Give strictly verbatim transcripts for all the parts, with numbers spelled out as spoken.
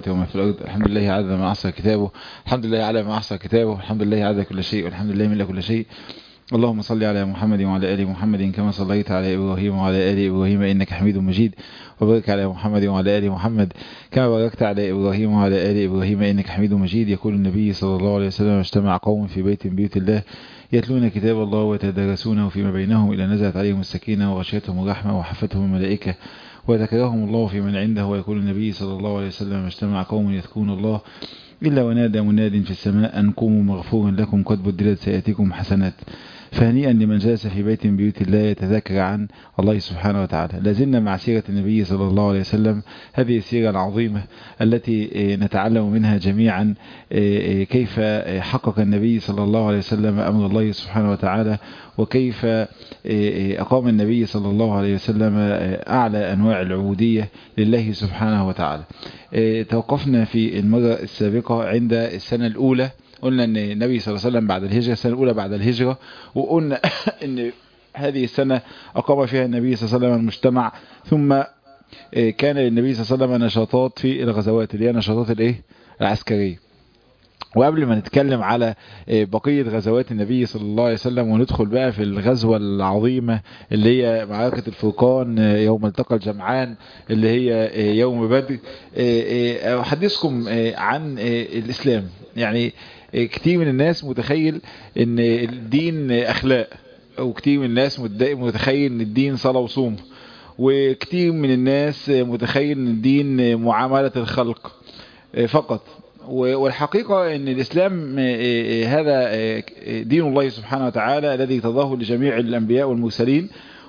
السماوات وما في الأرض. الحمد لله عدد ما أحصى كتابه، الحمد لله على ما أحصى كتابه، الحمد لله عدد كل شيء، والحمد لله من كل شيء. اللهم صل على محمد وعلى آل محمد كما صليت على إبراهيم وعلى آل إبراهيم إنك حميد مجيد، وبارك على محمد وعلى آل محمد كما باركت على إبراهيم وعلى آل إبراهيم إنك حميد مجيد. يقول النبي صلى الله عليه وسلم: اجتمع قوم في بيت من بيوت الله يتلون كتاب الله ويتدارسونه فيما بينهم إلى نزلت عليهم السكينة وغشيتهم الرحمة وحفتهم الملائكة وذكرهم الله في من عنده. ويقول النبي صلى الله عليه وسلم: اجتمع قوم يذكرون الله إلا ونادى مناد في السماء أن قوموا مغفور لكم قد بدلت سيئاتكم حسنات. فهنيئا لمن جلس في بيت من بيوت الله يتذكر عن الله سبحانه وتعالى. لازلنا مع سيرة النبي صلى الله عليه وسلم، هذه السيرة العظيمة التي نتعلم منها جميعا كيف حقق النبي صلى الله عليه وسلم أمر الله سبحانه وتعالى، وكيف أقام النبي صلى الله عليه وسلم أعلى أنواع العبودية لله سبحانه وتعالى. توقفنا في المرة السابقة عند السنة الأولى، قلنا ان النبي صلى الله عليه وسلم بعد الهجرة، السنة الأولى بعد الهجرة، وقلنا ان هذه السنة أقام فيها النبي صلى الله عليه وسلم المجتمع، ثم كان للنبي صلى الله عليه وسلم نشاطات في الغزوات اللي هي نشاطات الايه العسكرية. وقبل ما نتكلم على بقية غزوات النبي صلى الله عليه وسلم وندخل بقى في الغزوة العظيمة اللي هي معركة الفرقان يوم التقى الجمعان اللي هي يوم بدر، أحدثكم عن الإسلام. يعني كتير من الناس متخيل ان الدين اخلاق، وكتير من الناس متخيل ان الدين صلاة وصوم، وكتير من الناس متخيل ان الدين معاملة الخلق فقط. والحقيقة ان الاسلام هذا دين الله سبحانه وتعالى الذي تضاه لجميع الانبياء والمرسلين،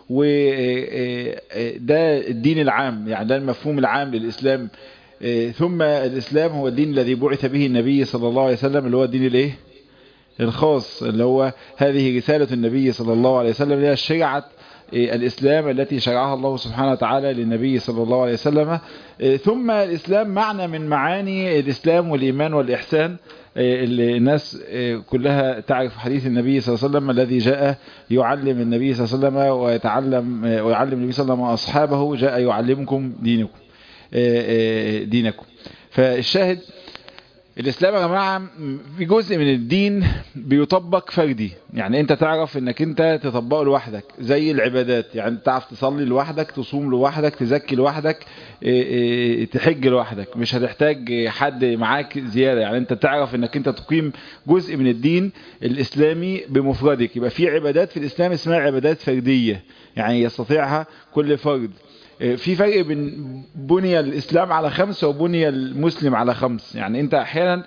وده الدين العام، يعني ده المفهوم العام للاسلام. ثم الإسلام هو الدين الذي بعث به النبي صلى الله عليه وسلم، اللي هو الدين الايه الخاص، اللي هو هذه رسالة النبي صلى الله عليه وسلم، اللي هي شريعة الإسلام التي شرعها الله سبحانه وتعالى للنبي صلى الله عليه وسلم. ثم الإسلام معنى من معاني الإسلام والإيمان والإحسان اللي الناس كلها تعرف حديث النبي صلى الله عليه وسلم الذي جاء يعلم النبي صلى الله عليه وسلم ويتعلم ويعلم النبي صلى الله عليه وسلم أصحابه، جاء يعلمكم دينكم دينكم. فالشاهد الإسلام يا جماعة في جزء من الدين بيطبق فردي، يعني انت تعرف انك انت تطبقه لوحدك، زي العبادات، يعني تعرف تصلي لوحدك، تصوم لوحدك، تزكي لوحدك، تحج لوحدك، مش هتحتاج حد معاك زيادة. يعني انت تعرف انك انت تقيم جزء من الدين الإسلامي بمفردك. يبقى في عبادات في الإسلام اسمها عبادات فردية، يعني يستطيعها كل فرد. في فرق بين بني الإسلام على خمس وبني المسلم على خمس. يعني انت احيانا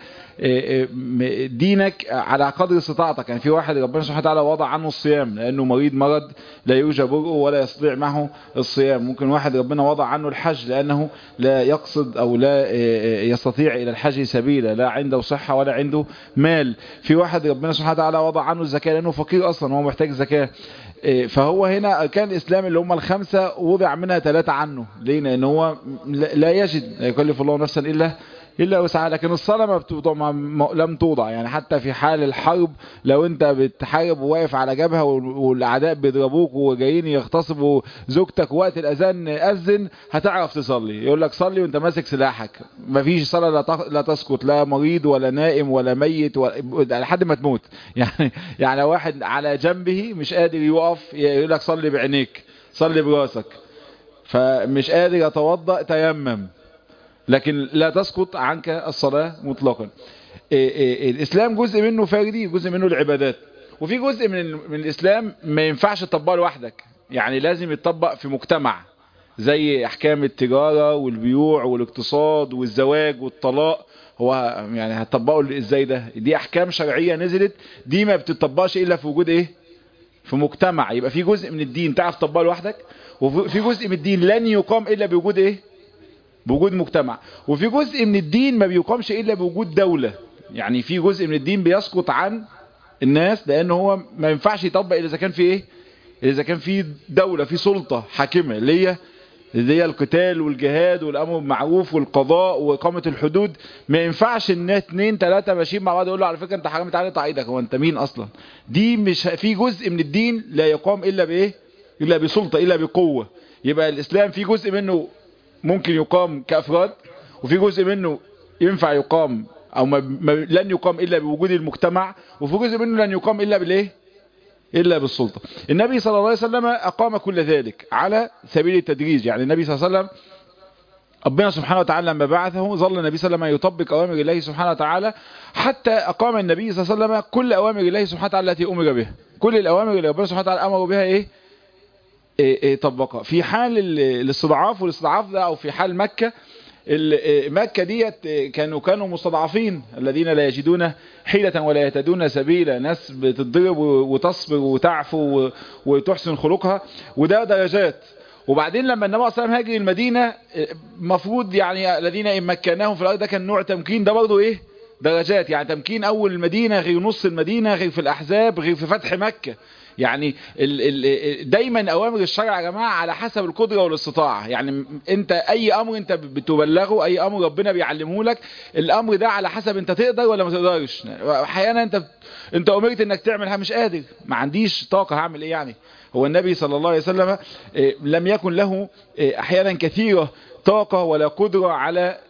دينك على قدر استطاعتك. يعني في واحد ربنا سبحانه وتعالى وضع عنه الصيام لأنه مريض مرض لا يرجى برؤه ولا يستطيع معه الصيام. ممكن واحد ربنا وضع عنه الحج لأنه لا يقصد أو لا يستطيع إلى الحج سبيلا، لا عنده صحة ولا عنده مال. في واحد ربنا سبحانه وتعالى وضع عنه الزكاة لأنه فقير أصلا وهو محتاج زكاة. فهو هنا أركان الإسلام اللي هم الخمسة وضع منها ثلاثة عنه. ليه؟ لأن هو لا يجد، لا يكلف الله نفسا إلا إلا وسعها. لكن الصلاة ما بتوضع، ما لم توضع. يعني حتى في حال الحرب لو أنت بتحارب وواقف على جبهة والأعداء بيضربوك وجايين يغتصبوا زوجتك وقت الأذان أذن، هتعرف تصلي. يقول لك صلي وأنت ماسك سلاحك. ما فيش صلاة لا تسقط، لا مريض ولا نائم ولا ميت ولا لحد ما تموت. يعني يعني واحد على جنبه مش قادر يقف، يقول لك صلي بعينيك، صلي براسك. فمش قادر يتوضأ، تيمم، لكن لا تسقط عنك الصلاة مطلقا. الإسلام جزء منه فردي، جزء منه العبادات، وفي جزء من من الإسلام ما ينفعش تطبقه لوحدك، يعني لازم يتطبق في مجتمع، زي أحكام التجارة والبيوع والاقتصاد والزواج والطلاق. هو يعني هتطبقه ازاي ده؟ دي أحكام شرعية نزلت، دي ما بتطبقش إلا في وجود إيه؟ في مجتمع. يبقى في جزء من الدين تعرف تطبقه لوحدك، وفي جزء من الدين لن يقام إلا بوجود إيه؟ بوجود مجتمع. وفي جزء من الدين ما بيقامش إلا بوجود دولة. يعني في جزء من الدين بيسقط عن الناس لأنه هو ما ينفعش يطبق إلا إذا كان في إيه؟ إذا كان في دولة، في سلطة حاكمة، اللي هي اللي هي القتال والجهاد والأمر بالمعروف والقضاء وإقامة الحدود. ما ينفعش إن اتنين تلاتة ماشيين مع بعض يقول له على فكرة أنت حرام، تعالى اقطع إيدك، هو أنت مين أصلا؟ دي مش في جزء من الدين لا يقام إلا بإيه؟ إلا بسلطة، إلا بقوة. يبقى الإسلام في جزء منه ممكن يقام كأفراد، وفي جزء منه ينفع يقام او ما ما لن يقام الا بوجود المجتمع، وفي جزء منه لن يقام الا بالايه الا بالسلطة. النبي صلى الله عليه وسلم اقام كل ذلك على سبيل التدريج. يعني النبي صلى الله عليه وسلم ربنا سبحانه وتعالى لما بعثه ظل النبي صلى الله عليه وسلم يطبق اوامر الله سبحانه وتعالى، حتى اقام النبي صلى الله عليه وسلم كل اوامر الله سبحانه وتعالى التي امر بها. كل الاوامر اللي ربنا سبحانه وتعالى امر بها ايه, إيه, إيه طبقها. في حال الاستضعاف، والاستضعاف ده او في حال مكة، مكة ديت كانوا كانوا مستضعفين، الذين لا يجدون حيلة ولا يهتدون سبيلا، ناس بتضرب وتصبر وتعفو وتحسن خلقها، وده درجات. وبعدين لما النبي صلى الله عليه وسلم هاجر المدينة، مفروض يعني الذين إن مكناهم في الأرض، ده كان نوع تمكين، ده برضه إيه درجات. يعني تمكين أول المدينة غير نص المدينة، غير في الأحزاب، غير في فتح مكة. يعني ال ال دايما اوامر الشرع يا جماعه على حسب القدره والاستطاعه. يعني انت اي امر انت بتبلغه، اي امر ربنا بيعلمه لك، الامر ده على حسب انت تقدر ولا ما تقدرش. احيانا انت انت امرت انك تعملها مش قادر، ما عنديش طاقه، هعمل ايه يعني؟ هو النبي صلى الله عليه وسلم لم يكن له احيانا كثيره طاقه ولا قدره على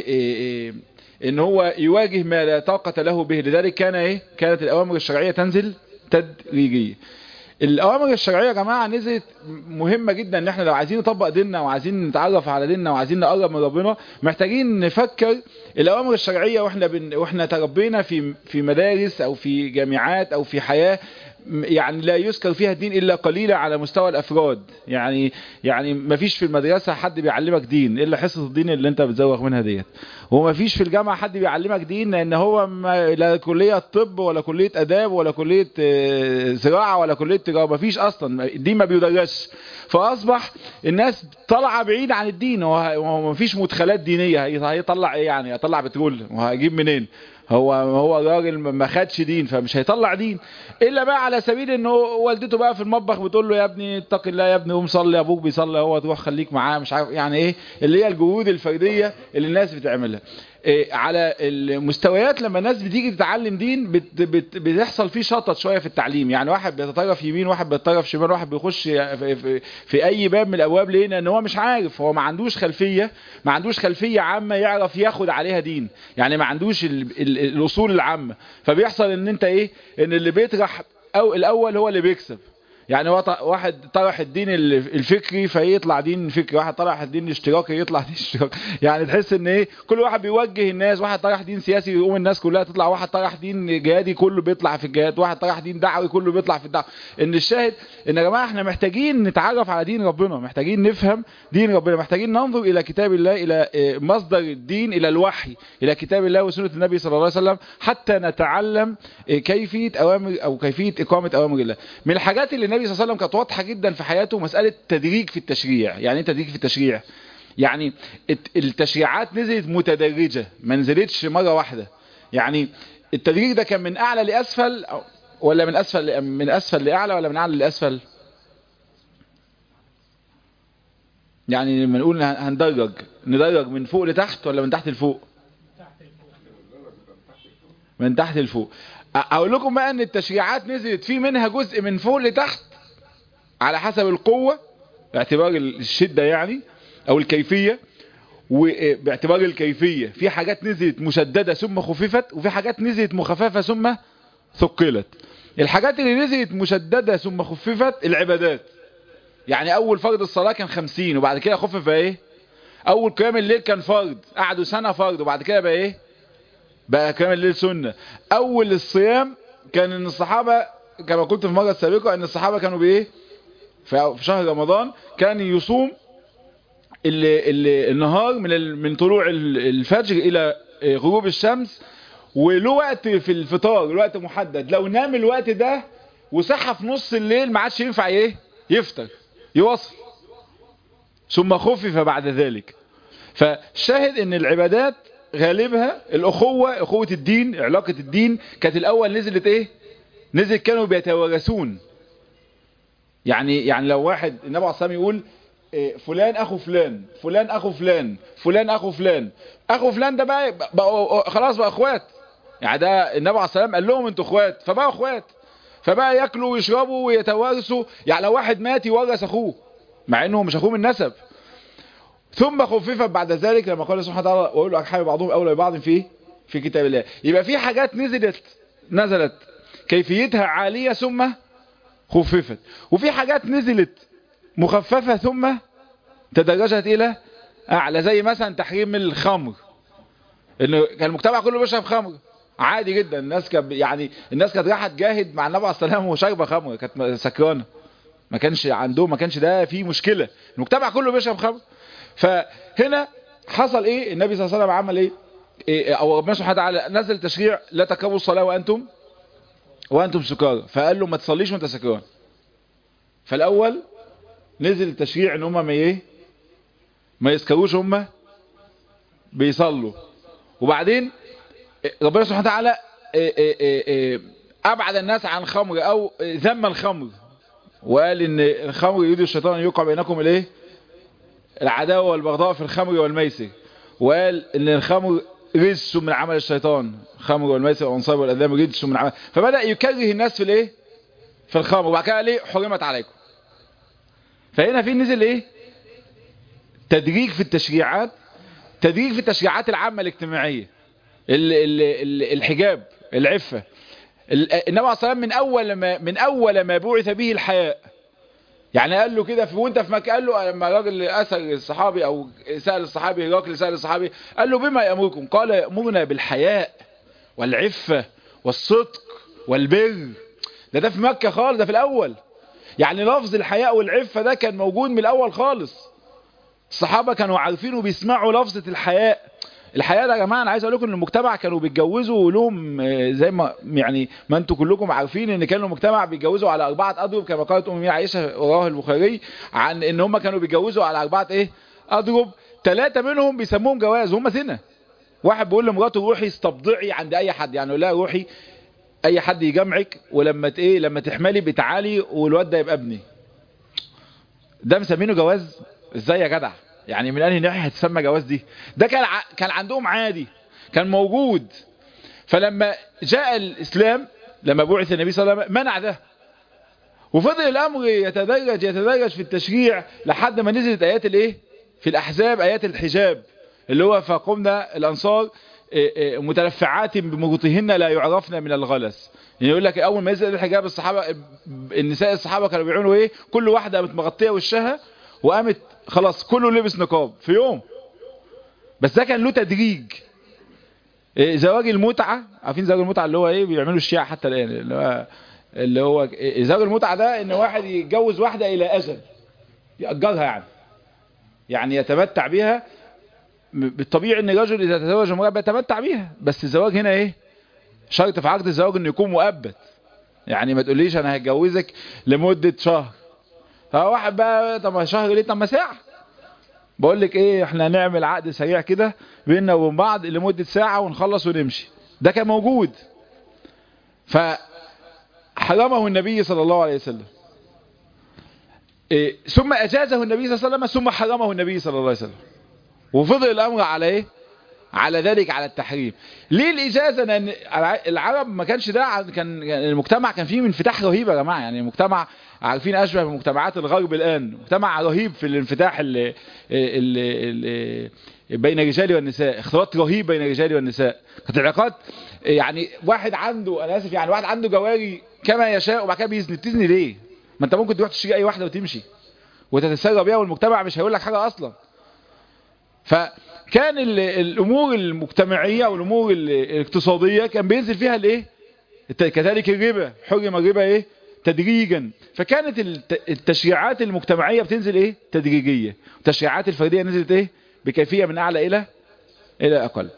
ان هو يواجه ما لا طاقه له به. لذلك كان ايه كانت الاوامر الشرعيه تنزل تدريجية. الأوامر الشرعية يا جماعة نزلت مهمة جدا، ان احنا لو عايزين نطبق ديننا وعايزين نتعرف على ديننا وعايزين نقرب من ربنا، محتاجين نفكر الأوامر الشرعية واحنا بن... واحنا تربينا في في مدارس او في جامعات او في حياة يعني لا يذكر فيها الدين الا قليلا على مستوى الافراد. يعني يعني ما فيش في المدرسة حد بيعلمك دين الا حصة الدين اللي انت بتزوغ منها ديت، وما فيش في الجامعة حد بيعلمك دين، لان هو ما لا كلية طب ولا كلية اداب ولا كلية زراعة ولا كلية تجارة، ما فيش اصلا الدين ما بيدرسش. فاصبح الناس طالعه بعيد عن الدين، وما فيش مدخلات دينية. هيطلع ايه يعني؟ هيطلع بترول وهيجيب منين؟ هو هو راجل ما خدش دين فمش هيطلع دين، الا بقى على سبيل انه والدته بقى في المطبخ بتقول له يا ابني اتق الله يا ابني قوم صلي، ابوك بيصلي هو تروح خليك معاه، مش عارف يعني ايه اللي هي الجهود الفرديه اللي الناس بتعملها. إيه على المستويات لما الناس بتيجي تتعلم دين بت بت بتحصل فيه شطط شويه في التعليم. يعني واحد بيتطرف يمين، واحد بيتطرف شمال، واحد بيخش في, في, في اي باب من الابواب. ليه؟ لان هو مش عارف، هو ما عندوش خلفيه ما عندوش خلفيه عامه يعرف ياخد عليها دين، يعني ما عندوش ال ال الاصول العامه. فبيحصل ان انت ايه ان اللي بيطرح او الاول هو اللي بيكسب. يعني واحد طرح الدين الفكري فيطلع دين فكري، واحد طرح الدين الاشتراكي يطلع دين اشتراكي. يعني تحس ان ايه كل واحد بيوجه الناس، واحد طرح دين سياسي يقوم الناس كلها تطلع، واحد طرح دين جهادي كله بيطلع في الجهاد، واحد طرح دين دعوي كله بيطلع في الدعوه. ان الشاهد ان يا جماعه احنا محتاجين نتعرف على دين ربنا، محتاجين نفهم دين ربنا، محتاجين ننظر الى كتاب الله، الى مصدر الدين، الى الوحي، الى كتاب الله وسنه النبي صلى الله عليه وسلم، حتى نتعلم كيفيه اوامر او كيفيه اقامه اوامر الله. من الحاجات اللي النبي صلى الله عليه وسلم كانت واضحه جدا في حياته مساله تدريج في التشريع. يعني ايه تدريج في التشريع؟ يعني التشريعات نزلت متدرجه، ما نزلتش مره واحده. يعني التدريج ده كان من اعلى لاسفل ولا من اسفل من اسفل لاعلى ولا من اعلى لاسفل؟ يعني لما نقول هندرج ندرج من فوق لتحت ولا من تحت لفوق؟ من تحت لفوق. اقول لكم بقى ان التشريعات نزلت في منها جزء من فوق لتحت على حسب القوة باعتبار الشدة يعني او الكيفية، وباعتبار الكيفية في حاجات نزلت مشددة ثم خففت، وفي حاجات نزلت مخففة ثم ثقلت. الحاجات اللي نزلت مشددة ثم خففت العبادات. يعني اول فرض الصلاة كان خمسين وبعد كده خفف بقى ايه؟ اول قيام الليل كان فرض قعدوا سنة فرض وبعد كده بقى ايه؟ بقى قيام الليل سنة. اول الصيام كان ان الصحابة كما قلت في المرة السابقة ان الصحابة كانوا بايه؟ في شهر رمضان كان يصوم ال ال النهار من من طلوع الفجر الى غروب الشمس، وله وقت في الفطار، الوقت محدد. لو نام الوقت ده وصحى في نص الليل ما عادش ينفع ايه يفطر يواصل، ثم خفف بعد ذلك. فالشاهد ان العبادات غالبها الاخوة، اخوة الدين، علاقة الدين كانت الاول نزلت ايه؟ نزلت كانوا بيتوارثون. يعني يعني لو واحد النبي عليه الصلاة والسلام يقول فلان اخو فلان، فلان اخو فلان، فلان اخو فلان، اخو فلان ده بقى, بقى خلاص بقى اخوات. يعني ده النبي عليه الصلاة والسلام قال لهم انتوا اخوات، فبقى اخوات، فبقى ياكلوا ويشربوا ويتوارثوا. يعني لو واحد مات يورث اخوه مع انه مش اخوه من نسب. ثم خففت بعد ذلك لما قال سبحانه وتعالى وأولو الأرحام بعضهم أولى ببعض في في كتاب الله. يبقى في حاجات نزلت نزلت كيفيتها عالية ثم خففت، وفي حاجات نزلت مخففة ثم تدرجت إلى أعلى، زي مثلا تحريم الخمر، إنه كان المجتمع كله بيشرب خمر عادي جدا، الناس كانت يعني الناس كانت رايحة تجاهد مع النبي عليه الصلاة والسلام وشربة خمر، كانت سكرانة، ما كانش عندهم ما كانش ده فيه مشكلة، المجتمع كله بيشرب خمر. فهنا حصل ايه؟ النبي صلى الله عليه وسلم عمل ايه, إيه او ربنا سبحانه وتعالى نزل تشريع لا تقربوا الصلاة وانتم وانتم سكارى، فقال له ما تصليش وانت سكران. فالاول نزل التشريع ان هم ما ايه ما يسكروش هم بيصلوا، وبعدين ربنا سبحانه وتعالى إيه إيه إيه ابعد الناس عن الخمر او ذم الخمر، وقال ان الخمر يريد الشيطان ان يوقع بينكم الايه العداوه والبغضاء في الخمر والميسر، وقال ان الخمر رجس من عمل الشيطان، الخمر والميسر والانصاب والازلام رجس من عمل، فبدا يكره الناس في الايه في الخمر، وبعد كده قال ايه حرمت عليكم. فهنا في نزل ايه تدريج في التشريعات، تدريج في التشريعات العامه الاجتماعيه، ال ال ال الحجاب، العفه. النبي عليه الصلاه والسلام من اول ما من اول ما بعث به الحياء، يعني قال له كده في وانت في مكه، قال له لما الراجل اسال الصحابي او سال الصحابي الراجل سال الصحابي قال له بما يامركم؟ قال يامرنا بالحياء والعفه والصدق والبر. ده ده في مكه خالص، ده في الاول، يعني لفظ الحياء والعفه ده كان موجود من الاول خالص، الصحابه كانوا عارفين وبيسمعوا لفظه الحياء. الحياة ده يا جماعة انا عايز اقول لكم ان المجتمع كانوا بيتجوزوا لهم زي ما يعني ما انتم كلكم عارفين ان كانوا المجتمع بيتجوزوا على اربعة اضرب، كما قالت ام عائشة رواه البخاري عن ان هم كانوا بيتجوزوا على اربعة ايه اضرب، ثلاثة منهم بيسموهم جواز وهم زنا. واحد بيقول لمراته روحي استبضعي عند اي حد، يعني يقول لها روحي اي حد يجمعك ولما ايه لما تحملي بتعالي والواد ده يبقى ابني. ده مسمينه جواز؟ ازاي يا جدع؟ يعني من انهي ناحيه هتسمى جواز دي؟ ده كان ع... كان عندهم عادي، كان موجود. فلما جاء الاسلام لما بعث النبي صلى الله عليه وسلم منع ده، وفضل الامر يتدرج يتدرج في التشريع لحد ما نزلت ايات الايه في الاحزاب، ايات الحجاب اللي هو فقمنا الانصار متلفعات بمغطيهن لا يعرفن من الغلس. يعني يقول لك اول ما نزل الحجاب الصحابه النساء الصحابه كانوا بيعملوا ايه؟ كل واحده متغطيه وشها وقامت خلاص كله لبس نقاب في يوم. بس ده كان له تدريج. إيه زواج المتعة، عارفين زواج المتعة اللي هو ايه بيعملوا الشيعة حتى الان، اللي هو اللي هو إيه زواج المتعة ده ان واحد يتجوز واحدة الى اجل يأجرها، يعني يعني يتمتع بيها. بالطبيعي ان الرجل اذا تزوج امرأة بيتمتع بيها، بس الزواج هنا ايه شرط في عقد الزواج انه يكون مؤبد، يعني ما تقوليش انا هتجوزك لمدة شهر. فواحد بقى طب شهر ليه؟ طب ما ساعة. بقول لك ايه احنا هنعمل عقد سريع كده بيننا وبين بعض لمدة ساعة ونخلص ونمشي. ده كان موجود. فحرمه النبي صلى الله عليه وسلم. إيه ثم اجازه النبي صلى الله عليه وسلم ثم حرمه النبي صلى الله عليه وسلم. وفضل الامر على ايه؟ على ذلك، على التحريم. ليه الاجازه؟ لان العرب ما كانش ده، كان المجتمع كان فيه انفتاح رهيب يا جماعه، يعني المجتمع عارفين اشبه بمجتمعات الغرب الان، مجتمع رهيب في الانفتاح اللي اللي اللي بين الرجال والنساء، اختلاط رهيب بين الرجال والنساء، كانت العلاقات يعني واحد عنده انا اسف يعني واحد عنده جواري كما يشاء وبعد كده بيزني. بتزني ليه؟ ما انت ممكن تروح تشتري اي واحده وتمشي وتتسرى بيها والمجتمع مش هيقول لك حاجه اصلا. فكان الامور المجتمعيه والامور الاقتصاديه كان بينزل فيها الايه؟ كذلك الربا، حرم الربا ايه؟ تدريجا. فكانت التشريعات المجتمعيه بتنزل ايه؟ تدريجيه، والتشريعات الفرديه نزلت ايه؟ بكيفيه من اعلى الى الى اقل.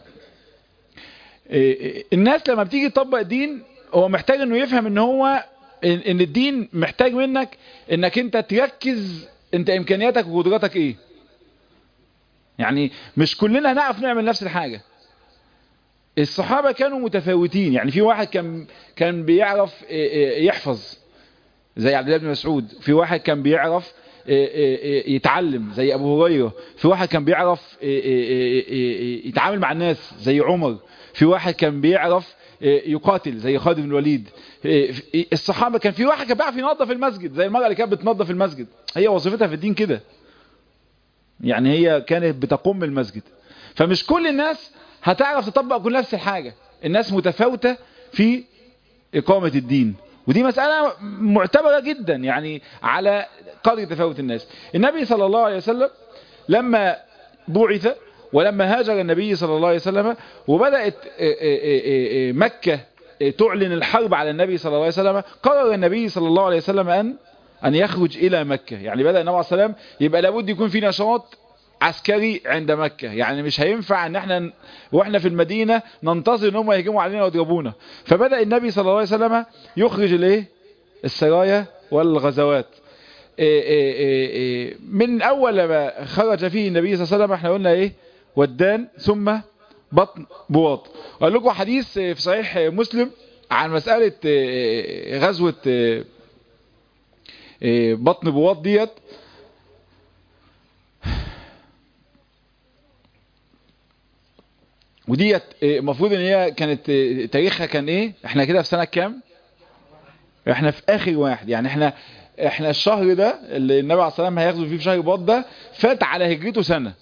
الناس لما بتيجي تطبق دين هو محتاج انه يفهم ان هو ان الدين محتاج منك انك انت تركز انت امكانياتك وقدراتك ايه. يعني مش كلنا هنعرف نعمل نفس الحاجة. الصحابة كانوا متفاوتين، يعني في واحد كان كان بيعرف يحفظ زي عبد الله بن مسعود، في واحد كان بيعرف يتعلم زي ابو هريرة، في واحد كان بيعرف يتعامل مع الناس زي عمر، في واحد كان بيعرف يقاتل زي خالد بن الوليد. الصحابة كان في واحد كان بيعرف ينظف المسجد زي المرأة اللي كانت بتنظف المسجد، هي وظيفتها في الدين كده. يعني هي كانت بتقوم المسجد. فمش كل الناس هتعرف تطبق كل نفس الحاجة، الناس متفاوتة في إقامة الدين، ودي مسألة معتبرة جدا يعني على قدر تفاوت الناس. النبي صلى الله عليه وسلم لما بعث ولما هاجر النبي صلى الله عليه وسلم وبدأت مكة تعلن الحرب على النبي صلى الله عليه وسلم، قرر النبي صلى الله عليه وسلم أن أن يخرج إلى مكة. يعني بدأ النبي عليه الصلاة والسلام يبقى لابد يكون في نشاط عسكري عند مكة، يعني مش هينفع ان احنا واحنا في المدينة ننتظر ان هم يهجموا علينا ويضربونا. فبدأ النبي صلى الله عليه وسلم يخرج الايه السرايا والغزوات. إيه إيه إيه من اول ما خرج فيه النبي صلى الله عليه وسلم احنا قلنا ايه ودان ثم بطن بواط. قال لكم حديث في صحيح مسلم عن مسألة غزوة بطن بواط ديت. وديت المفروض ان هي كانت تاريخها كان ايه، احنا كده في سنة كام؟ احنا في اخر واحد، يعني احنا احنا الشهر ده اللي النبي عليه الصلاة والسلام هيغزو فيه في شهر بواط ده فات على هجرته سنة.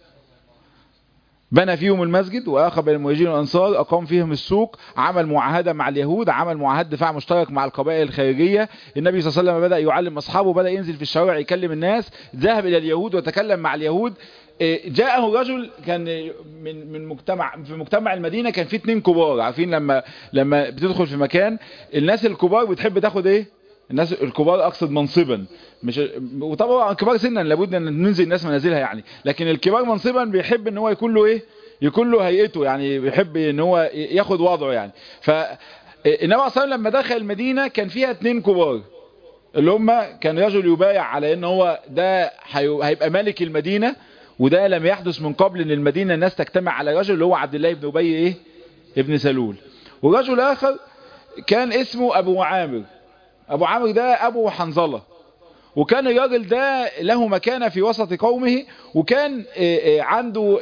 بنى فيهم المسجد واخى بين المهاجرين والانصار، اقام فيهم السوق، عمل معاهده مع اليهود، عمل معاهده دفاع مشترك مع القبائل الخارجيه. النبي صلى الله عليه وسلم بدا يعلم اصحابه، بدا ينزل في الشوارع يكلم الناس، ذهب الى اليهود وتكلم مع اليهود. جاءه رجل كان من من مجتمع في مجتمع المدينه كان فيه اتنين كبار. عارفين لما لما بتدخل في مكان الناس الكبار بتحب تاخد ايه، الناس الكبار اقصد منصبا، مش وطبعا كبار سنا لابد ان ننزل الناس منازلها يعني، لكن الكبار منصبا بيحب ان هو يكون له ايه، يكون له هيئته، يعني بيحب ان هو ياخد وضعه يعني. فالنبي صلى الله عليه وسلم لما دخل المدينه كان فيها اتنين كبار، اللي هم كان رجل يبايع على ان هو ده هيبقى ملك المدينه، وده لم يحدث من قبل ان المدينه الناس تجتمع على رجل اللي هو عبد الله بن ابي ايه ابن سلول. ورجل اخر كان اسمه ابو عامر. ابو عامر ده ابو حنظله، وكان الراجل ده له مكانة في وسط قومه، وكان عنده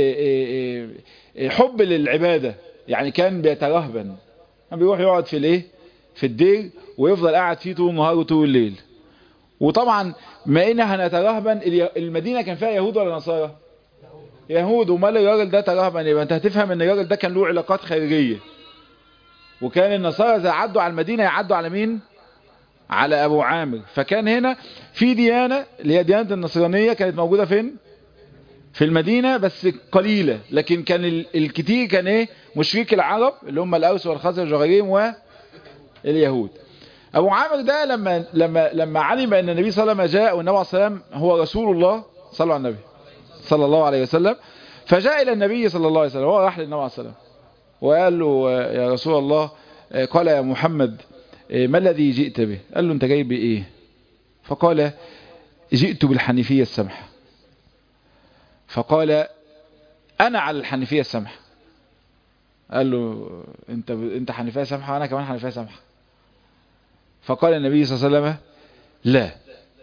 حب للعبادة، يعني كان بيترهبن، كان بيروح يقعد في الايه في الدير ويفضل قاعد فيه طول النهار وطول الليل. وطبعا ما إنها هنترهبن، المدينة كان فيها يهود ولا نصارى؟ يهود. ومال الراجل ده ترهبن، يبقى انت هتفهم ان الراجل ده كان له علاقات خارجية. وكان النصارى اذا عدوا على المدينة يعدوا على مين؟ على ابو عامر. فكان هنا في ديانة اللي هي ديانة النصرانية كانت موجودة فين؟ في المدينة بس قليلة، لكن كان الكتير كان ايه مشرك العرب اللي هم الاوس والخزرج وغيرهم واليهود. ابو عامر ده لما لما لما علم ان النبي صلى الله عليه وسلم جاء والنبي عليه الصلاه والسلام هو رسول الله، صلى على النبي صلى الله عليه وسلم، فجاء الى النبي صلى الله عليه وسلم. هو راح للنبي عليه الصلاه والسلام وقال له يا رسول الله، قال يا محمد ما الذي جئت به؟ قال له انت جاي بايه؟ فقال جئت بالحنيفيه السمحه. فقال انا على الحنيفيه السمحه. قال له انت انت حنيفيه سمحه وانا كمان حنيفيه سمحه. فقال النبي صلى الله عليه وسلم لا.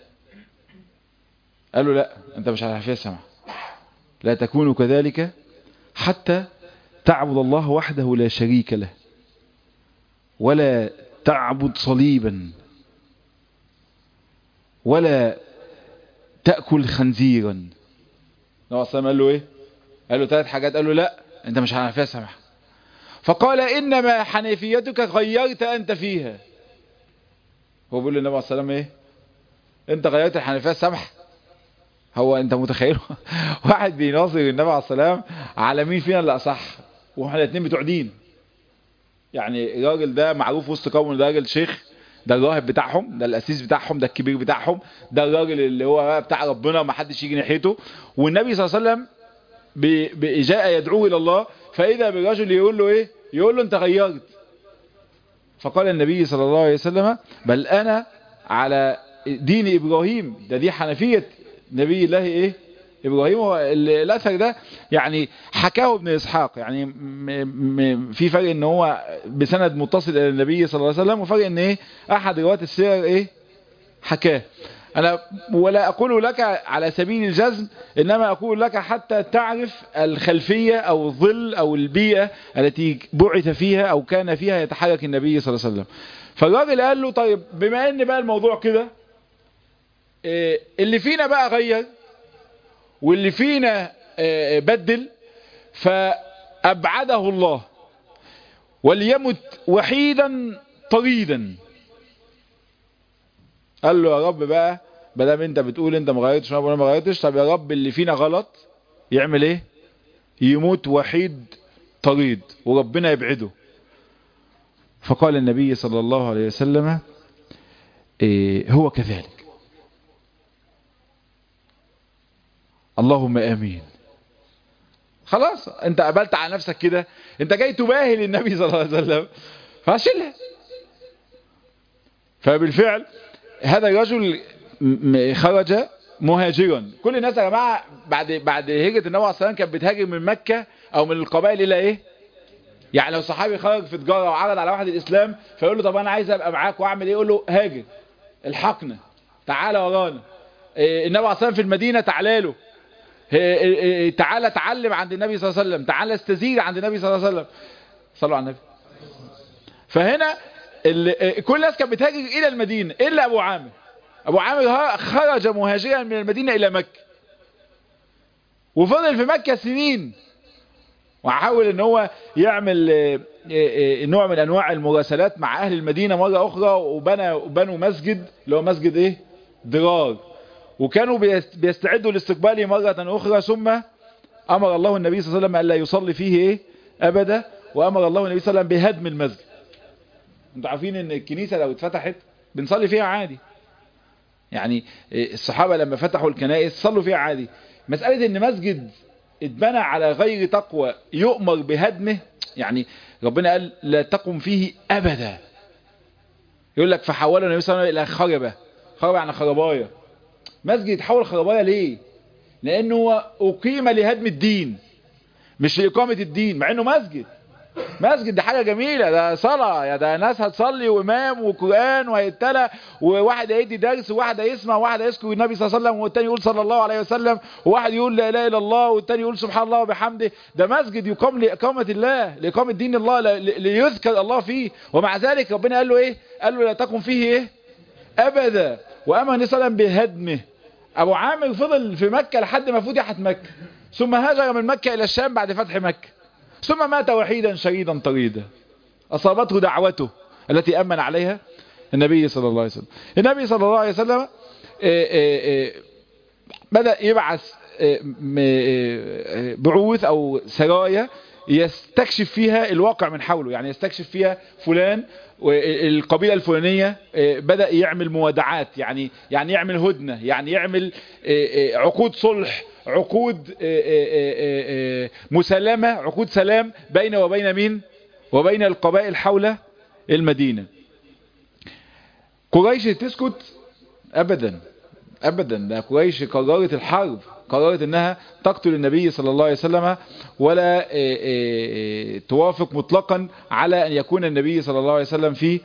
قال له لا، انت مش على الحنيفيه السمحه، لا تكون كذلك حتى تعبد الله وحده لا شريك له، ولا تعبد صليبا، ولا تأكل خنزيرا. النبي صلى الله عليه وسلم قال له ايه؟ قال له ثلاث حاجات. قال له لا، انت مش على الحنيفيه السمحه. فقال انما حنيفيتك غيرت انت فيها. هو بيقول للنبي عليه الصلاه والسلام ايه؟ انت غيرت الحنيفيه السمحه. هو انت متخيل واحد بيناظر النبي عليه الصلاه والسلام على مين فينا اللي اصح، واحنا الاثنين بتوع دين. يعني الراجل ده معروف وسط قومه، ده راجل شيخ، ده الراهب بتاعهم، ده الاسيس بتاعهم، ده الكبير بتاعهم، ده الراجل اللي هو بتاع ربنا ما حدش يجي ناحيته. والنبي صلى الله عليه وسلم جاء يدعوه الى الله، فاذا بالرجل يقول له ايه؟ يقول له انت غيرت. فقال النبي صلى الله عليه وسلم بل انا على دين ابراهيم. ده دي حنفيه نبي الله ايه ابراهيم. الاثر ده يعني حكاه ابن اسحاق، يعني في فرق ان هو بسند متصل الى النبي صلى الله عليه وسلم، وفرق ان ايه احد رواة السير ايه حكاه. انا ولا اقول لك على سبيل الجزم، انما اقول لك حتى تعرف الخلفية او الظل او البيئة التي بعث فيها او كان فيها يتحرك النبي صلى الله عليه وسلم. فالراجل قال له طيب بما ان بقى الموضوع كده، اللي فينا بقى غير واللي فينا بدل فأبعده الله وليمت وحيدا طريدا. قال له يا رب بقى بدل انت بتقول انت ما غيرتش وانا ما غيرتش، طب يا رب اللي فينا غلط يعمل ايه؟ يموت وحيد طريد وربنا يبعده. فقال النبي صلى الله عليه وسلم إيه هو كذلك، اللهم امين. خلاص انت قبلت على نفسك كده، انت جاي تباهي للنبي صلى الله عليه وسلم فاشيلها. فبالفعل هذا الرجل خرج مهاجرا. كل الناس يا جماعه بعد بعد هجره النبي صلى الله عليه وسلم كانت بتهاجر من مكه او من القبائل الى ايه؟ يعني لو صحابي خرج في تجاره وعرض على واحد الاسلام فيقول له طب انا عايز ابقى معاك واعمل ايه؟ يقول له هاجر، الحقنا، تعالى ورانا. النبي صلى الله عليه وسلم في المدينه، تعالى له، تعالى اتعلم عند النبي صلى الله عليه وسلم، تعالى استزيد عند النبي صلى الله عليه وسلم. صلوا على النبي. فهنا كل الناس كانت بتهاجر الى المدينه الا ابو عامر. ابو عامر خرج مهاجرا من المدينه الى مكه وفضل في مكه سنين، وحاول ان هو يعمل نوع من انواع المراسلات مع اهل المدينه مره اخرى، وبنى وبنوا مسجد اللي هو مسجد ايه؟ ضرار، وكانوا بيستعدوا لاستقباله مرة أخرى. ثم أمر الله النبي صلى الله عليه وسلم ألا يصلي فيه إيه؟ أبدا، وأمر الله النبي صلى الله عليه وسلم بهدم المسجد. أنتوا عارفين إن الكنيسة لو اتفتحت بنصلي فيها عادي، يعني الصحابة لما فتحوا الكنائس صلوا فيها عادي. مسألة إن مسجد اتبنى على غير تقوى يؤمر بهدمه، يعني ربنا قال لا تقم فيه أبدا. يقول لك فحوله النبي صلى الله عليه وسلم إلى خربة. خربة يعني خرباية. مسجد يتحول خرباية ليه؟ لانه اقيم لهدم الدين مش لإقامة الدين، مع انه مسجد. مسجد ده حاجة جميلة، ده صلاة، يا ده ناس هتصلي وامام وقرآن وهيتلى وواحد هيدي درس وواحد هيسمع وواحد هيذكر النبي صلى الله عليه وسلم والتاني يقول صلى الله عليه وسلم وواحد يقول لا اله الا الله والتاني يقول سبحان الله وبحمده. ده مسجد يقام لإقامة الله، لإقامة دين الله، ليذكر الله فيه. ومع ذلك ربنا قال له ايه؟ قال له لا تقم فيه ايه؟ ابدا. وامر النبي صلى الله عليه وسلم بهدمه. ابو عامر فضل في مكة لحد ما فتحت مكة، ثم هاجر من مكة الى الشام بعد فتح مكة، ثم مات وحيدا شريدا طريدا. اصابته دعوته التي امن عليها النبي صلى الله عليه وسلم. النبي صلى الله عليه وسلم بدأ يبعث بعوث او سرايا يستكشف فيها الواقع من حوله، يعني يستكشف فيها فلان والقبيلة الفلانية، بدأ يعمل موادعات، يعني يعني يعمل هدنة، يعني يعمل عقود صلح، عقود مسالمة، عقود سلام بين وبين مين؟ وبين القبائل حول المدينة. قريش تسكت؟ أبدا أبدا، ده قريش قررت الحرب، قررت انها تقتل النبي صلى الله عليه وسلم، ولا توافق مطلقا على ان يكون النبي صلى الله عليه وسلم في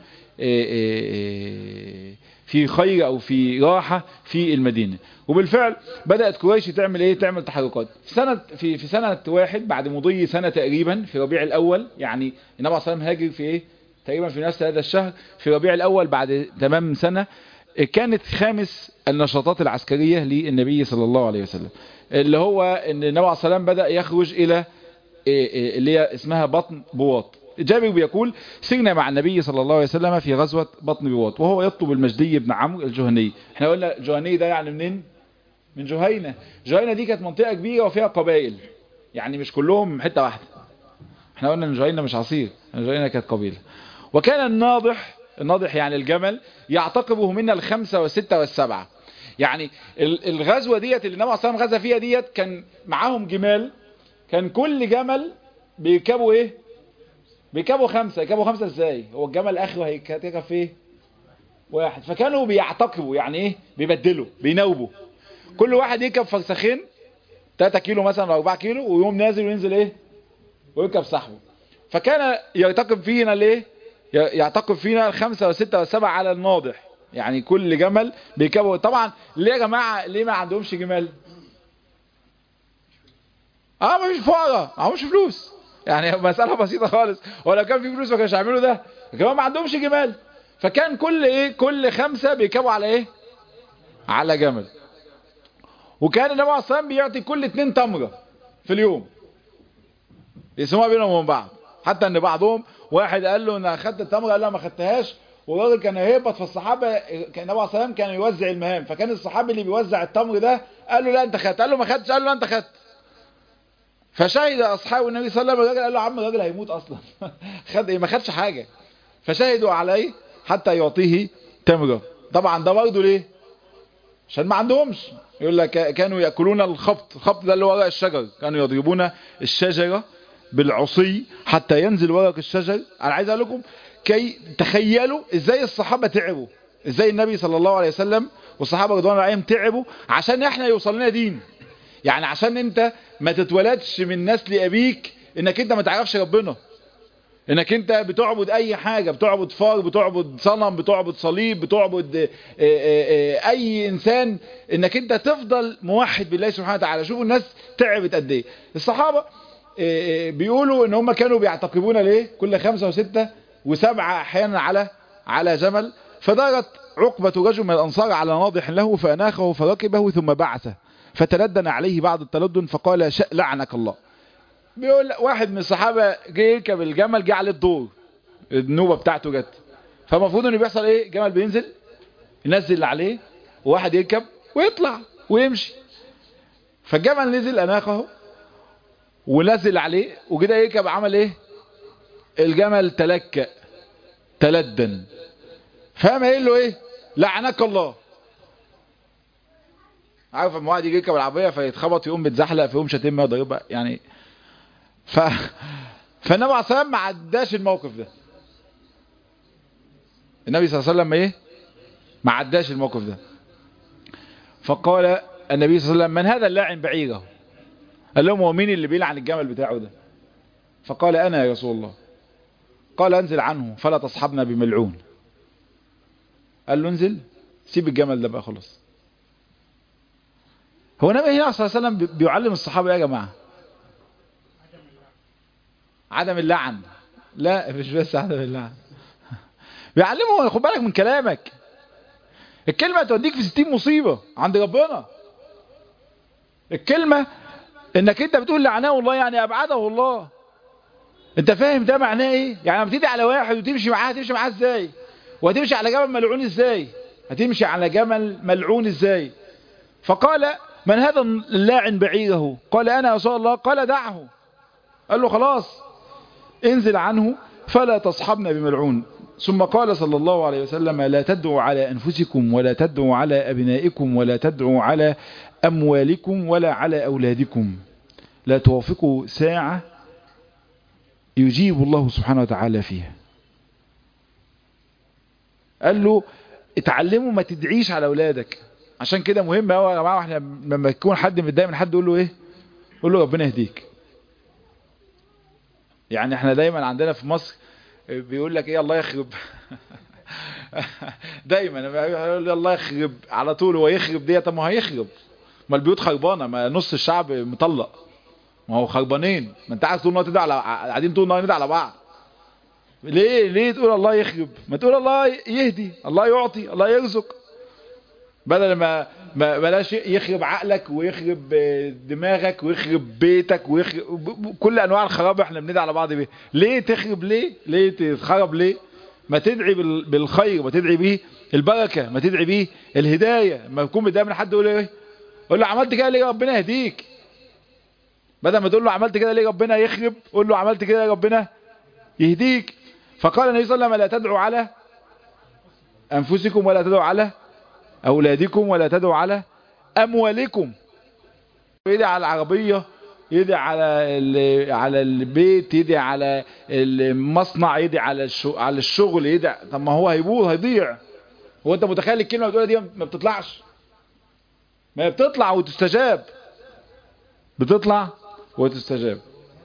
في خير او في راحة في المدينة. وبالفعل بدأت قريش تعمل ايه؟ تعمل تحركات. في سنة في في سنة واحد بعد مضي سنة تقريبا في ربيع الاول، يعني النبي صلى الله عليه وسلم هاجر في ايه؟ تقريبا في نفس هذا الشهر في ربيع الاول بعد تمام سنة. كانت خامس النشاطات العسكرية للنبي صلى الله عليه وسلم، اللي هو ان النبي عليه الصلاة والسلام بدأ يخرج الى اللي هي اسمها بطن بواط. جابر بيقول سرنا مع النبي صلى الله عليه وسلم في غزوة بطن بواط وهو يطلب المجدي بن عمرو الجهني. احنا قلنا الجهني ده يعني منين؟ من جهينة. جهينة دي كانت منطقة كبيرة وفيها قبائل، يعني مش كلهم حتة واحدة. احنا قلنا ان جهينة مش عصير، جهينة كانت قبيلة. وكان الناضح، الناضح يعني الجمل، يعتقبه منا الخمسة والستة والسبعة. يعني الغزوة ديت اللي النبي صلى الله عليه وسلم غزا فيها ديت كان معاهم جمال، كان كل جمل بيركبوا ايه؟ بيركبوا خمسة. يركبوا خمسة ازاي؟ هو الجمل اخره هيركب فيه واحد، فكانوا بيعتقبوا، يعني ايه؟ بيبدلوا، بينوبوا، كل واحد يركب فرسخين ثلاثة كيلو مثلا او أربعة كيلو، ويقوم نازل وينزل ايه؟ ويركب صاحبه. فكان يرتقب فينا ليه؟ يعتقب فينا الخمسة والستة والسبعة على الناضح، يعني كل جمل بيركبوا. طبعا ليه يا جماعة ليه ما عندهمش جمال؟ اه ما فيش فقراء، ما عندهمش فلوس، يعني مسألة بسيطة خالص. ولو كان في فلوس ما كانش يعملوا ده، كمان ما عندهمش جمال. فكان كل ايه؟ كل خمسة بيركبوا على ايه؟ على جمل. وكان النبي عليه الصلاة والسلام بيعطي كل اتنين تمرة في اليوم يقسموها بينهم وبين بعض، حتى ان بعضهم واحد قال له انا اخدت التمرة، قال له ما خدتهاش، والراجل كان هيهبط، فالصحابه كان النبي عليه الصلاه والسلام كان يوزع المهام، فكان الصحابي اللي بيوزع التمر ده قال له لا انت خدت، قال له ما خدتش، قال له لا انت خدت. فشهد اصحاب النبي صلى الله عليه وسلم، الراجل قال له يا عم الراجل هيموت اصلا خد ايه؟ ما خدش حاجه. فشهدوا عليه حتى يعطيه تمره. طبعا ده برضه ليه؟ عشان ما عندهمش، يقول لك كانوا ياكلون الخبط، الخبط ده اللي ورق الشجر، كانوا يضربون الشجره بالعصي حتى ينزل ورق الشجر. انا عايز اقول لكم كي تخيلوا ازاي الصحابه تعبوا، ازاي النبي صلى الله عليه وسلم والصحابه رضوان الله عليهم تعبوا عشان احنا يوصل لنا دين. يعني عشان انت ما تتولدش من نسل ابيك انك انت ما تعرفش ربنا، انك انت بتعبد اي حاجة، بتعبد فار، بتعبد صنم، بتعبد صليب، بتعبد اي انسان، انك انت تفضل موحد بالله سبحانه وتعالى. شوفوا الناس تعبت قد ايه. الصحابة بيقولوا ان هم كانوا بيعتقبون ليه كل خمسة وستة وسبعة احيانا على على جمل. فدارت عقبة رجل من الانصار على ناضح له فاناخه فركبه ثم بعثه فتلدن عليه بعض التلدن فقال لعنك الله. بيقول واحد من الصحابة جه يركب الجمل، جه عليه الدور، النوبة بتاعته جت، فالمفروض انه بيحصل ايه؟ الجمل بينزل ينزل اللي عليه وواحد يركب ويطلع ويمشي. فالجمل نزل اناخه ونزل عليه وكده يركب، عمل ايه؟ الجمل تلكأ تلدن، فقام قايل له ايه؟ لعنك الله. عارف لما واحد يجي يركب العربيه فيتخبط يقوم بيتزحلق فيقوم شاتمها وضربها يعني. ف فالنبي عليه الصلاه والسلام ما عداش الموقف ده. النبي صلى الله عليه وسلم ايه؟ ما عداش الموقف ده. فقال النبي صلى الله عليه وسلم من هذا اللاعن بعيره؟ قال لهم هو مين اللي بيلعن الجمل بتاعه ده؟ فقال انا يا رسول الله. قال انزل عنه فلا تصحبنا بملعون. قال له انزل سيب الجمل ده بقى خلاص. هو النبي هنا صلى الله عليه وسلم بيعلم الصحابه يا جماعه عدم اللعن. لا مش بس عدم اللعن، بيعلمه خد بالك من كلامك، الكلمه توديك في ستين مصيبه عند ربنا. الكلمه انك انت بتقول لعناه الله يعني ابعده الله. انت فاهم ده معناه ايه؟ يعني لما تيجي على واحد وتمشي معاه هتمشي معاه ازاي؟ وهتمشي على جمل ملعون ازاي؟ هتمشي على جمل ملعون ازاي؟ فقال من هذا اللاعن بعيره؟ قال انا يا رسول الله. قال دعه. قال له خلاص انزل عنه فلا تصحبنا بملعون. ثم قال صلى الله عليه وسلم لا تدعوا على أنفسكم ولا تدعوا على أبنائكم ولا تدعوا على أموالكم ولا على أولادكم، لا توافقوا ساعة يجيب الله سبحانه وتعالى فيها. قال له اتعلموا ما تدعيش على أولادك. عشان كده مهم قوي يا جماعة، احنا لما يكون حد متضايق من حد يقول له ايه؟ قول له ربنا يهديك. يعني احنا دايما عندنا في مصر بيقول لك ايه؟ الله يخرب دايما يقول الله يخرب على طول. هو يخرب دي؟ طب ما هيخرب، ما البيوت خربانه، ما نص الشعب مطلق، ما هو خربانين. ما انت عايز طول النهار تدعي على قاعدين طول النهار ندعي على بعض. ليه ليه تقول الله يخرب؟ ما تقول الله يهدي، الله يعطي، الله يرزق، بدل ما ما بلاش يخرب عقلك ويخرب دماغك ويخرب بيتك ويخرب كل انواع الخراب احنا بندعي على بعض بيه. ليه تخرب؟ ليه ليه تتخرب؟ ليه ما تدعي بالخير، ما تدعي بيه البركه، ما تدعي بيه الهدايه. ما تكون متضايق من حد يقول ايه؟ قول له عملت كده ليه ربنا يهديك، بدل ما تقول له عملت كده ليه ربنا يخرب قول له عملت كده ليه ربنا يهديك. فقال النبي صلى الله عليه وسلم لا تدعوا على انفسكم ولا تدعوا على أولادكم ولا تدعوا على أموالكم. يدعي على العربية، يدعي على على البيت، يدعي على المصنع، يدعي على على الشغل، يدعي. طب ما هو هيبوظ هيضيع. هو انت متخيل الكلمة بتقولها دي ما بتطلعش؟ ما بتطلع وتستجاب، بتطلع وتستجاب.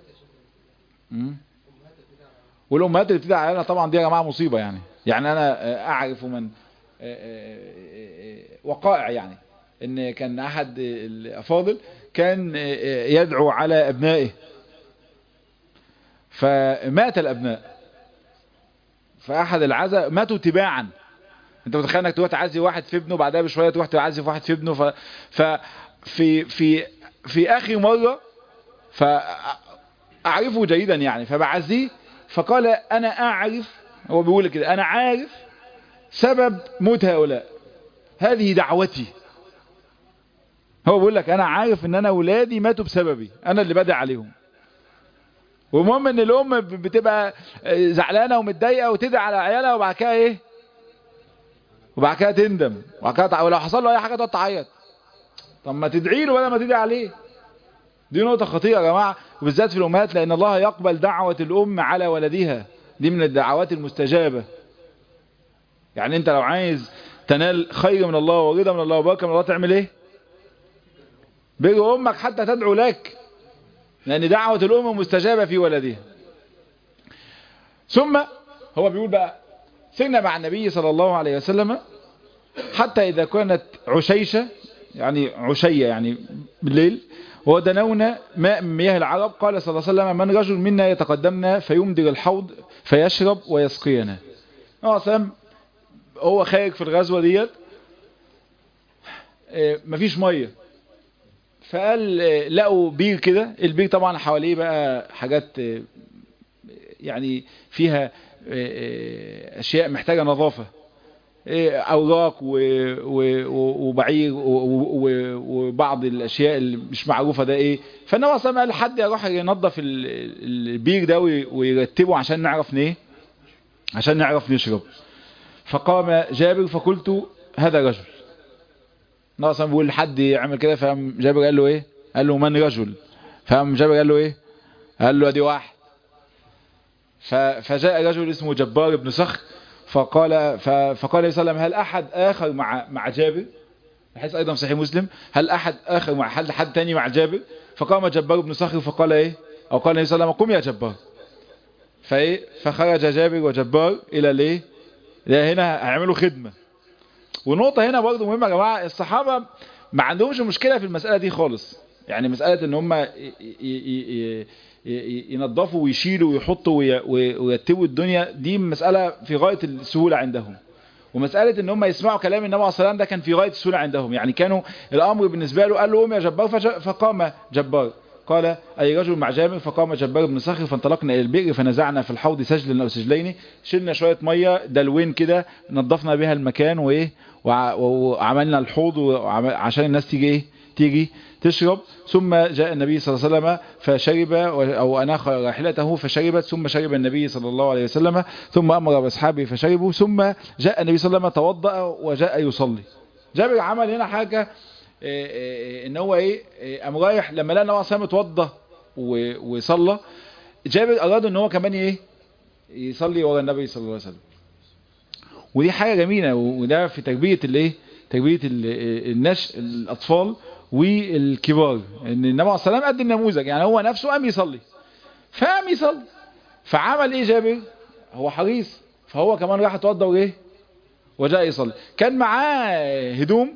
والأمهات اللي بتدعي علينا طبعا دي يا جماعة مصيبة. يعني يعني أنا أعرف من وقائع، يعني ان كان احد الافاضل كان يدعو على ابنائه فمات الابناء، فاحد العزاء ماتوا تباعا. انت متخيل انك تروح تعزي واحد في ابنه بعدها بشويه تروح تعزي في واحد في ابنه ف... ف... في في في اخر مرة فاعرفه جيدا يعني، فبعزيه فقال انا اعرف، هو بيقول كده، انا عارف سبب موت هؤلاء، هذه دعوتي. هو بيقول لك انا عارف ان انا اولادي ماتوا بسببي، انا اللي بدأ عليهم. والمهم ان الام بتبقى زعلانه ومتضايقه وتدعي على عيالها، وبعد كده ايه، وبعد كده تندم، وبعد كده ولو حصل له اي حاجه تقعد تعيط. طب ما تدعي له بدل ما تدعي عليه. دي نقطه خطيره يا جماعه، وبالذات في الامهات، لان الله يقبل دعوه الام على ولدها، دي من الدعوات المستجابه. يعني انت لو عايز تنال خير من الله ورضا من الله وبركه من الله تعمل ايه؟ بر امك حتى تدعو لك، لان دعوه الام مستجابه في ولدها. ثم هو بيقول بقى سرنا مع النبي صلى الله عليه وسلم حتى إذا كانت عشيشة، يعني عشية يعني بالليل، ودنونا ماء من مياه العرب، قال صلى الله عليه وسلم من رجل منا يتقدمنا فيمدر الحوض فيشرب ويسقينا. هو خارج في الغزوة ديت مفيش مية، فقال لقوا بير كده، البير طبعا حواليه بقى حاجات يعني فيها اشياء محتاجة نظافة، اوراق وبعير وبعض الاشياء اللي مش معروفة ده ايه. فالنبي صلى الله عليه وسلم قال حد يروح ينظف البير ده ويرتبه عشان نعرف ايه، عشان نعرف نشرب. فقام جابر فقلت هذا رجل. النبي صلى الله عليه وسلم بيقول لحد يعمل كده، فقام جابر قال له ايه، قال له من رجل؟ فقام جابر قال له ايه، قال له ادي واحد. فجاء رجل اسمه جبار بن صخر فقال فقال النبي صلى الله عليه وسلم هل احد اخر مع مع جابر؟ الحديث ايضا صحيح مسلم، هل احد اخر مع حد حد تاني مع جابر؟ فقام جبار بن صخر فقال ايه، او قال النبي صلى الله عليه وسلم قم يا جبار. فايه فخرج جابر وجبار الى الايه، هنا هيعملوا خدمه. ونقطه هنا برضو مهمه يا جماعه، الصحابه ما عندهمش مشكله في المساله دي خالص، يعني مساله ان هم ينظفوا ويشيلوا ويحطوا ويرتبوا الدنيا، دي مسألة في غاية السهولة عندهم. ومسألة ان هم يسمعوا كلام النبي عليه الصلاة والسلام ده كان في غاية السهولة عندهم، يعني كانوا الامر بالنسبة له قال له قوم يا جبار فقام جبار، قال اي رجل مع جابر، فقام جبار بن صخر فانطلقنا الى البئر فنزعنا في الحوض سجلا او سجلين، شلنا شوية مية دلوين كده نظفنا بها المكان وايه وعملنا الحوض عشان الناس تيجي ايه تيجي تشرب. ثم جاء النبي صلى الله عليه وسلم فشرب، أو أناخ راحلته فشربت، ثم شرب النبي صلى الله عليه وسلم، ثم أمر بأصحابه فشربوا، ثم جاء النبي صلى الله عليه وسلم توضأ وجاء يصلي. جابر عمل هنا حاجة ان هو ايه، قام رايح لما لقى النبي صلى الله عليه وسلم اتوضى وصلى، جابر أراد ان هو كمان ايه يصلي ورا النبي صلى الله عليه وسلم. ودي حاجة جميلة، وده في تربية الايه، تربية النشء الأطفال والكبار، ان النبي عليه الصلاه والسلام قدم نموذج، يعني هو نفسه قام يصلي فقام يصلي. فعمل ايه جابر، هو حريص، فهو كمان راح اتوضى وايه وجاء يصلي. كان معاه هدوم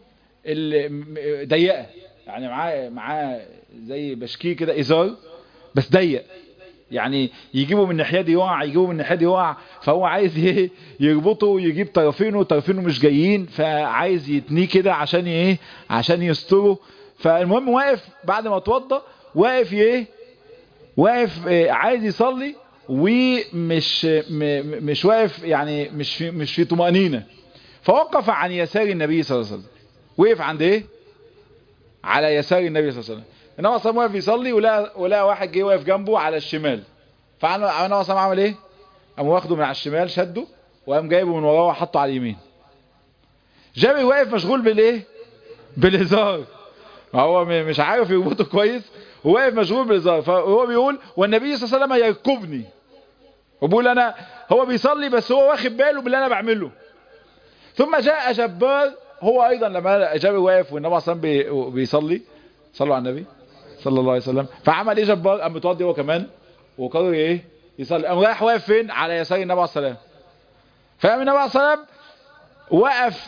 ضيقه، يعني معاه معاه زي بشكير كده ازار بس ضيق، يعني يجيبه من الناحيه دي يقع، يجيبه من الناحيه دي يقع، فهو عايز ايه يربطه، يجيب طرفينه طرفينه مش جايين، فعايز يتنيه كده عشان ايه، عشان يستره. فالمهم واقف بعد ما اتوضى، واقف ايه واقف إيه عايز يصلي، ومش مش واقف يعني مش في مش في طمأنينة. فوقف عن يسار النبي صلى الله عليه وسلم، وقف عند ايه، على يسار النبي صلى الله عليه وسلم. النبي صلى الله عليه وسلم واقف يصلي، ولا ولا واحد جه واقف جنبه على الشمال. فالنبي صلى الله عليه وسلم عمل ايه، قام واخده من على الشمال شده، وقام جايبه من وراه وحطه على اليمين. جابر واقف مشغول بالايه، بالهزار، هو مش عارف يربطه كويس، وواقف مشغول بالهزار. فهو بيقول والنبي صلى الله عليه وسلم يركبني، وبيقول انا هو بيصلي بس هو واخد باله باللي انا بعمله. ثم جاء جبار، هو ايضا لما جابر واقف والنبي صلى الله عليه وسلم بيصلي، صلوا على النبي صلى الله عليه وسلم، فعمل ايه جبار، قام متوضي هو كمان وقرر ايه يصلي، قام رايح واقف فين، على يسار النبي عليه الصلاه والسلام. فقام النبي عليه الصلاه والسلام وقف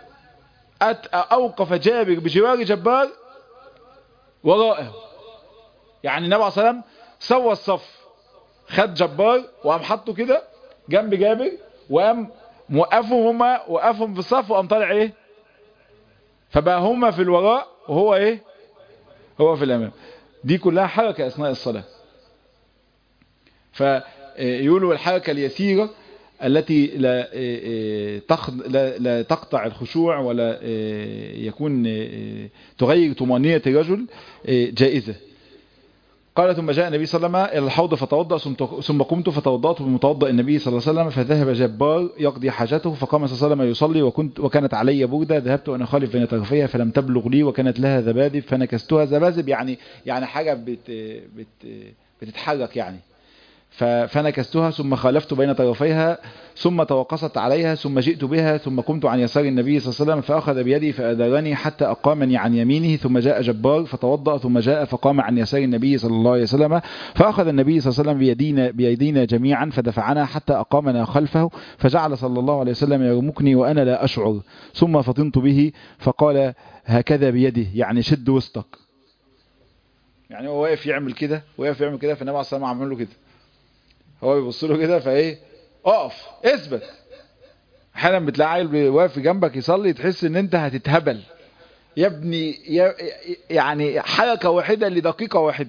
اوقف جابر بجوار جبار ورائه، يعني النبي عليه الصلاه والسلام سوى الصف، خد جبار وقام حطه كده جنب جابر، وقام موقفهم هما، وقفهم في الصف، وقام طالع ايه فبقى هما في الوراء وهو ايه هو في الامام. دي كلها حركة اثناء الصلاة. فيقولوا الحركة اليسيرة التي لا لا لا تقطع الخشوع ولا يكون تغير طمأنينة الرجل جائزة. قال ثم جاء النبي صلى الله عليه وسلم إلى الحوض فتوضأ ثم قمت فتوضأت بمتوضأ النبي صلى الله عليه وسلم فذهب جبار يقضي حاجته فقام صلى الله عليه وسلم يصلي وكنت وكانت علي بردة ذهبت أن أخالف بين طرفيها فلم تبلغ لي وكانت لها ذبابب فنكستها. ذبابب يعني يعني حاجة بت بت بتتحرك يعني. فنكستها ثم خالفت بين طرفيها ثم توقصت عليها ثم جئت بها ثم قمت عن يسار النبي صلى الله عليه وسلم فأخذ بيدي فأدارني حتى أقامني عن يمينه ثم جاء جبار فتوضأ ثم جاء فقام عن يسار النبي صلى الله عليه وسلم فأخذ النبي صلى الله عليه وسلم بيدينا, بيدينا جميعا فدفعنا حتى أقامنا خلفه فجعل صلى الله عليه وسلم يرمكني وأنا لا أشعر ثم فطنت به فقال هكذا بيده يعني شد وسطك. يعني هو واقف يعمل كده واقف يعمل كده فالنبي عليه الصلاة والسلام عمل له كده. هو بيبص له كده فايه اقف اثبت. احيانا بتلاقي عيل واقف جنبك يصلي تحس ان انت هتتهبل يا ابني يعني حركه واحده لدقيقه واحده.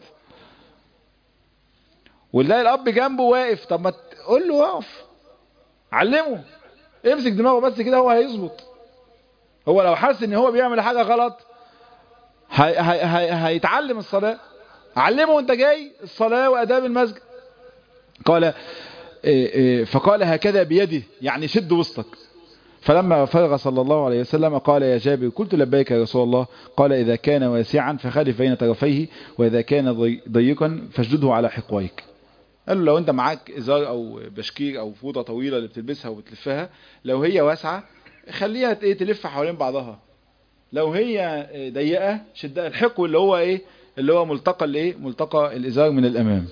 ونلاقي الاب جنبه واقف طب ما تقول له اقف علمه امسك دماغه بس كده هو هيظبط. هو لو حس ان هو بيعمل حاجه غلط هي هي هي هيتعلم الصلاه. علمه وانت جاي الصلاه واداب المسجد. قال فقال هكذا بيده يعني شد وسطك. فلما فرغ صلى الله عليه وسلم قال يا جابر قلت لبيك يا رسول الله قال إذا كان واسعا فخالف بين طرفيه وإذا كان ضيقا فاشدده على حقويك. قال له لو انت معاك ازار او بشكير او فوطة طويلة اللي بتلبسها وبتلفها لو هي واسعة خليها ايه تلف حوالين بعضها. لو هي ضيقة شدها. الحقو اللي هو ايه اللي هو ملتقى الايه ملتقى الازار من الامام.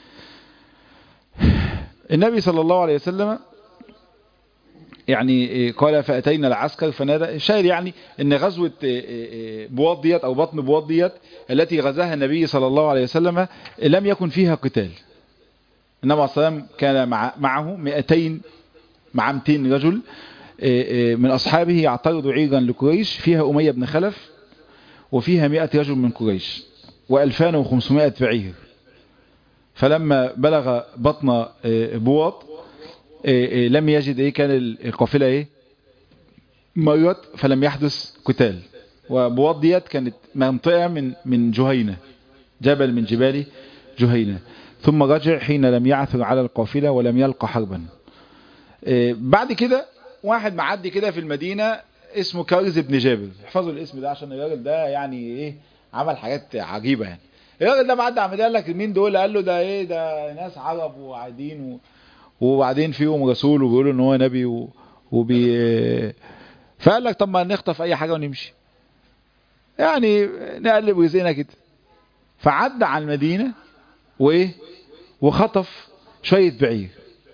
النبي صلى الله عليه وسلم يعني قال فأتينا العسكر فنادى. شاهد يعني ان غزوة بواط ديت او بطن بواط ديت التي غزاها النبي صلى الله عليه وسلم لم يكن فيها قتال. النبي عليه الصلاة والسلام كان مع معه مئتين مع مئتين رجل من أصحابه يعترض عيرا لقريش فيها أمية بن خلف وفيها مئة رجل من قريش وألفان وخمسمائة بعير. فلما بلغ بطن بواط لم يجد ايه كان القافلة ايه مرت فلم يحدث قتال. وبواط ديت كانت منطقة من من جهينة جبل من جبال جهينة. ثم رجع حين لم يعثر على القافلة ولم يلقى حربا. بعد كده واحد معدي كده في المدينة اسمه كارز بن جابر. احفظوا الاسم ده عشان الراجل ده يعني ايه عمل حاجات عجيبة يعني. الراجل ده معدي على المدينة قال لك مين دول؟ قال له ده ايه ده ناس عرب وقاعدين و... وبعدين فيهم رسول وبيقولوا ان هو نبي و... وبي فقال لك طب ما نخطف اي حاجة ونمشي يعني نقلب رزقنا كده. فعدى على المدينة وايه وخطف شوية بعير.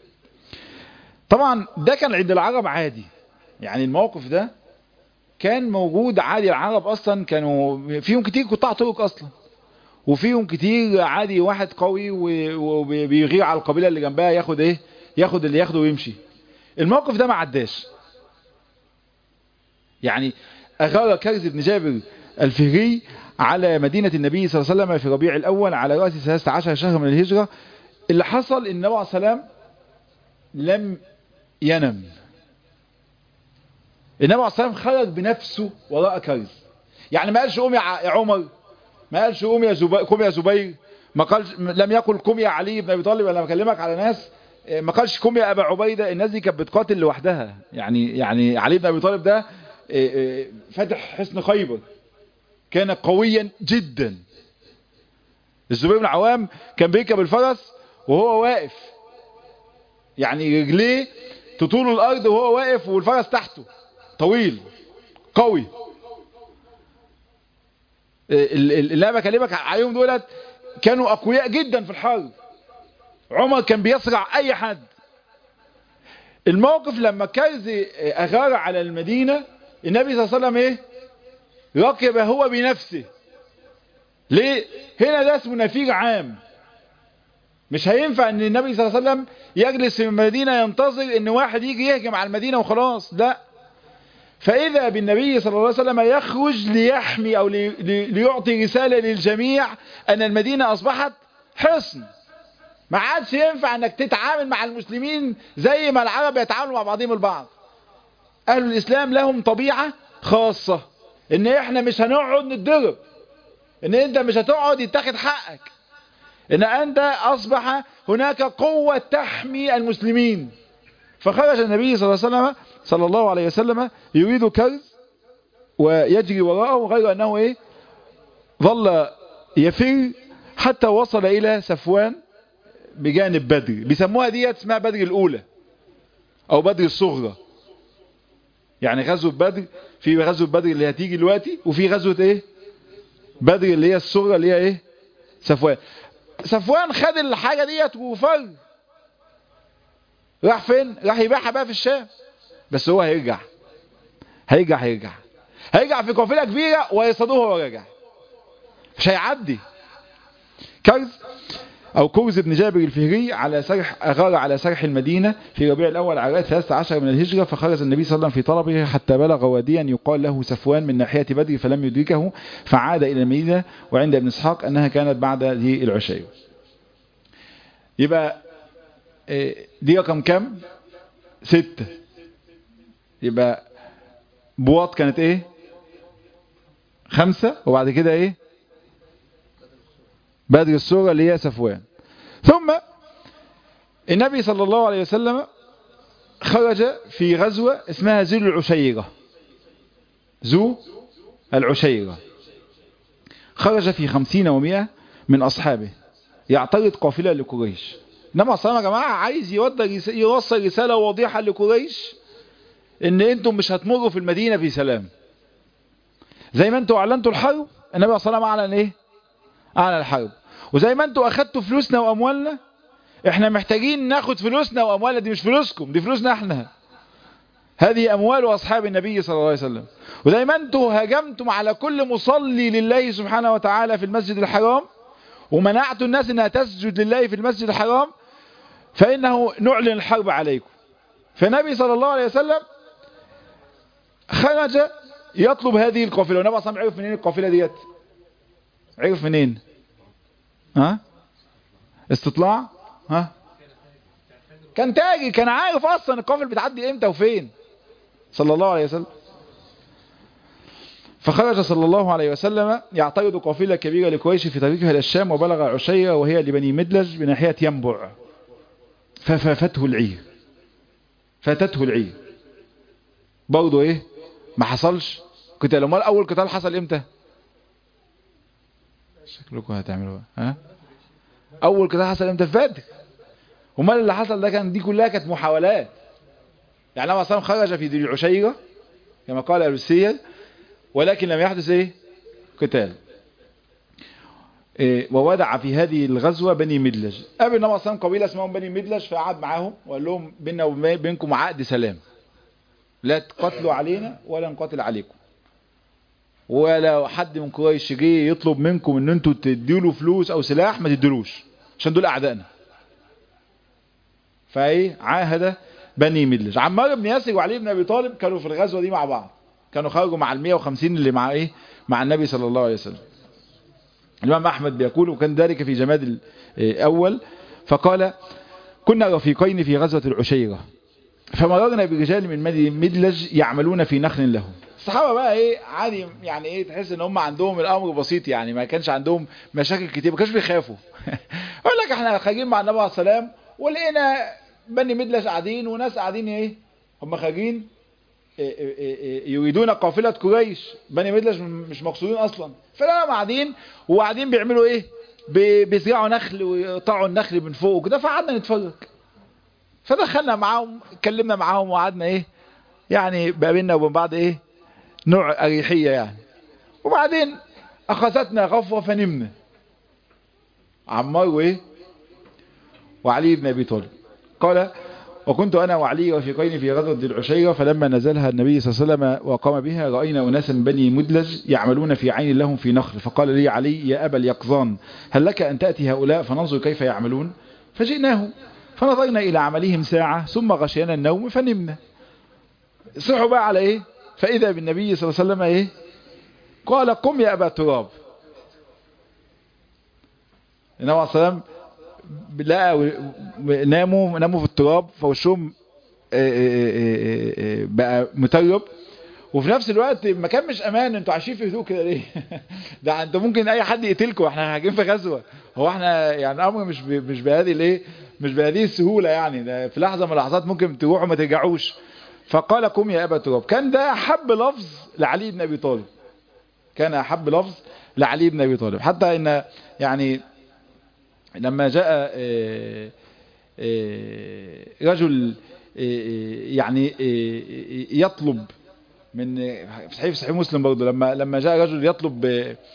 طبعا ده كان عند العرب عادي يعني الموقف ده كان موجود عادي. العرب اصلا كانوا فيهم كتير قطاع طرق اصلا وفيهم كتير عادي واحد قوي وبيغير على القبيلة اللي جنبها ياخد ايه ياخد اللي ياخده ويمشي. الموقف ده ما عداش يعني. أغار كارز بن جابر الفهري على مدينة النبي صلى الله عليه وسلم في ربيع الأول على رأس ثلاثة عشر شهر من الهجرة. اللي حصل إن النبي عليه السلام لم ينم. النبي عليه السلام خرج بنفسه وراء كارز. يعني ما قالش قوم يا عمر ما قالش قوم يا زبير قوم يا زبير ما قالش لم يقل قوم يا علي بن ابي طالب. انا بكلمك على ناس ما قالش قوم يا ابا عبيده. الناس دي كانت بتقاتل لوحدها يعني. يعني علي بن ابي طالب ده فتح حصن خيبر كان قويا جدا. الزبير بن عوام كان بيركب الفرس وهو واقف يعني رجليه تطول الارض وهو واقف والفرس تحته طويل قوي. اللي انا بكلمك عليهم دولت كانوا اقوياء جدا في الحرب. عمر كان بيصرع اي حد. الموقف لما كارز اغار على المدينة النبي صلى الله عليه وسلم ايه ركب هو بنفسه. ليه؟ هنا ده اسمه نفير عام. مش هينفع ان النبي صلى الله عليه وسلم يجلس في المدينة ينتظر ان واحد يجي يهجم على المدينة وخلاص. لا فإذا بالنبي صلى الله عليه وسلم يخرج ليحمي أو ليعطي رسالة للجميع أن المدينة أصبحت حصن. ما عادش ينفع أنك تتعامل مع المسلمين زي ما العرب يتعاملوا مع بعضهم البعض. أهل الإسلام لهم طبيعة خاصة، إن إحنا مش هنقعد نتضرب، إن أنت مش هتقعد يتاخد حقك، إن أنت أصبح هناك قوة تحمي المسلمين. فخرج النبي صلى الله عليه وسلم صلى الله عليه وسلم يريد كرز ويجري وراءه، غير أنه إيه ظل يفر حتى وصل إلى صفوان بجانب بدر. بيسموها ديت اسمها بدر الأولى أو بدر الصغرى. يعني غزوة بدر، في غزوة بدر اللي هتيجي دلوقتي، وفي غزوة إيه بدر اللي هي الصغرى اللي هي إيه صفوان. صفوان خد الحاجة ديت وفر، راح فين؟ راح يبيعها بقى في الشام. بس هو هيرجع هيرجع هيرجع هيرجع في قافلة كبيرة ويصطادوه وهو راجع، مش هيعدي. كرز أو كرز بن جابر الفهري على سرح أغار على سرح المدينة في ربيع الأول على ثلاثة عشر من الهجرة، فخرج النبي صلى الله عليه وسلم في طلبه حتى بلغ واديا يقال له صفوان من ناحية بدر فلم يدركه، فعاد إلى المدينة. وعند ابن إسحاق أنها كانت بعد ذي العشير. يبقى دي رقم كم؟ ستة. يبقى بواط كانت ايه؟ خمسة. وبعد كده ايه؟ بدر الصورة اللي هي صفوان. ثم النبي صلى الله عليه وسلم خرج في غزوة اسمها ذو العشيرة. ذو العشيرة خرج في خمسين ومئة من أصحابه يعترض قافلة لقريش. انما اصلا يا جماعه عايز يوصل رساله واضحه لقريش ان انتم مش هتمروا في المدينه في سلام. زي ما انتم اعلنتوا الحرب، النبي صلى الله عليه وسلم اعلن ايه؟ اعلن الحرب. وزي ما انتم اخدتوا فلوسنا واموالنا، احنا محتاجين ناخد فلوسنا واموالنا. دي مش فلوسكم، دي فلوسنا احنا. هذه اموال اصحاب النبي صلى الله عليه وسلم. وزي ما انتم هاجمتم على كل مصلي لله سبحانه وتعالى في المسجد الحرام ومنعتوا الناس انها تسجد لله في المسجد الحرام، فإنه نعلن الحرب عليكم. فالنبي صلى الله عليه وسلم خرج يطلب هذه القافلة. والنبي صلى الله عليه وسلم عرف منين القافلة ديت؟ عرف منين؟ ها؟ استطلاع؟ ها؟ كان تاجي، كان عارف أصلا القافلة بتعدي امتى وفين صلى الله عليه وسلم. فخرج صلى الله عليه وسلم يعترض قافلة كبيرة لقريش في طريقها إلى الشام، وبلغ عشيرة وهي لبني مدلج بناحية ينبع، ففافته العير فاتته العير. برضه ايه؟ ما حصلش قتال. امال اول قتال حصل امتى؟ شكلكم هتعملوا ها؟ اول قتال حصل امتى؟ في بدر. امال اللي حصل ده كان دي كلها كانت محاولات. يعني النبي صلى الله عليه وسلم خرج في ذي العشيرة كما قال أهل السير، ولكن لم يحدث ايه؟ قتال. إيه وودع في هذه الغزوة بني مدلج. قابل النبي صلى الله عليه وسلم قبيلة اسمهم بني مدلج، فقعد معاهم وقال لهم بيننا وبينكم عقد سلام، لا تقتلوا علينا ولا نقاتل عليكم، ولا حد من قريش جه يطلب منكم ان انتوا تدوا له فلوس او سلاح ما تدلوش، عشان دول اعدائنا. فايه عاهد بني مدلج. عمار بن ياسر وعلي بن ابي طالب كانوا في الغزوة دي مع بعض، كانوا خرجوا مع المئة وخمسين اللي مع ايه؟ مع النبي صلى الله عليه وسلم. الإمام أحمد بيقول وكان ذلك في جماد الأول، فقال كنا رفيقين في غزوة العشيرة فمررنا برجال من مدلج يعملون في نخل لهم. الصحابة بقى ايه عادي، يعني ايه تحس ان هم عندهم الامر بسيط، يعني ما كانش عندهم مشاكل كتير، ما كانش بيخافوا. اقول لك احنا خارجين مع النبي عليه السلام ولقينا بني مدلج قاعدين وناس قاعدين ايه، هم خارجين يريدون قافلة قريش. بني مدلج مش مقصودين اصلا، فلا قاعدين وقاعدين بيعملوا ايه؟ بيزرعوا نخل ويقطعوا النخل من فوق وكده. فقعدنا نتفرج، فدخلنا معاهم اتكلمنا معاهم وقعدنا ايه يعني بقى بيننا وبين بعض ايه نوع اريحية يعني. وبعدين اخذتنا غفوة فنمنا. عمار وايه وعلي بن ابي طالب قال وكنت أنا وعلي رفيقين في غزوة ذي العشيرة فلما نزلها النبي صلى الله عليه وسلم وقام بها رأينا أناسا بني مدلج يعملون في عين لهم في نخل، فقال لي علي يا أبا اليقظان هل لك أن تأتي هؤلاء فننظر كيف يعملون؟ فجئناهم فنظرنا إلى عملهم ساعة ثم غشينا النوم فنمنا. صحوا بقى على إيه؟ فإذا بالنبي صلى الله عليه وسلم إيه؟ قال قم يا أبا تراب. النبي عليه الصلاة والسلام لقى ناموا ناموا في التراب، فوشهم بقى مترب، وفي نفس الوقت المكان مش امان. انتوا عايشين في هدوء كده ليه؟ ده انتوا ممكن اي حد يقتلكم، احنا قاعدين في غزوه. هو احنا يعني الامر مش مش بهذه الايه، مش بهذه السهوله يعني. ده في لحظه من اللحظات ممكن تروحوا ما ترجعوش. فقال قم يا ابا تراب. كان ده احب لفظ لعلي بن ابي طالب، كان احب لفظ لعلي بن ابي طالب، حتى ان يعني لما جاء رجل يعني يطلب من في صحيح صحيح مسلم برضه، لما لما جاء رجل يطلب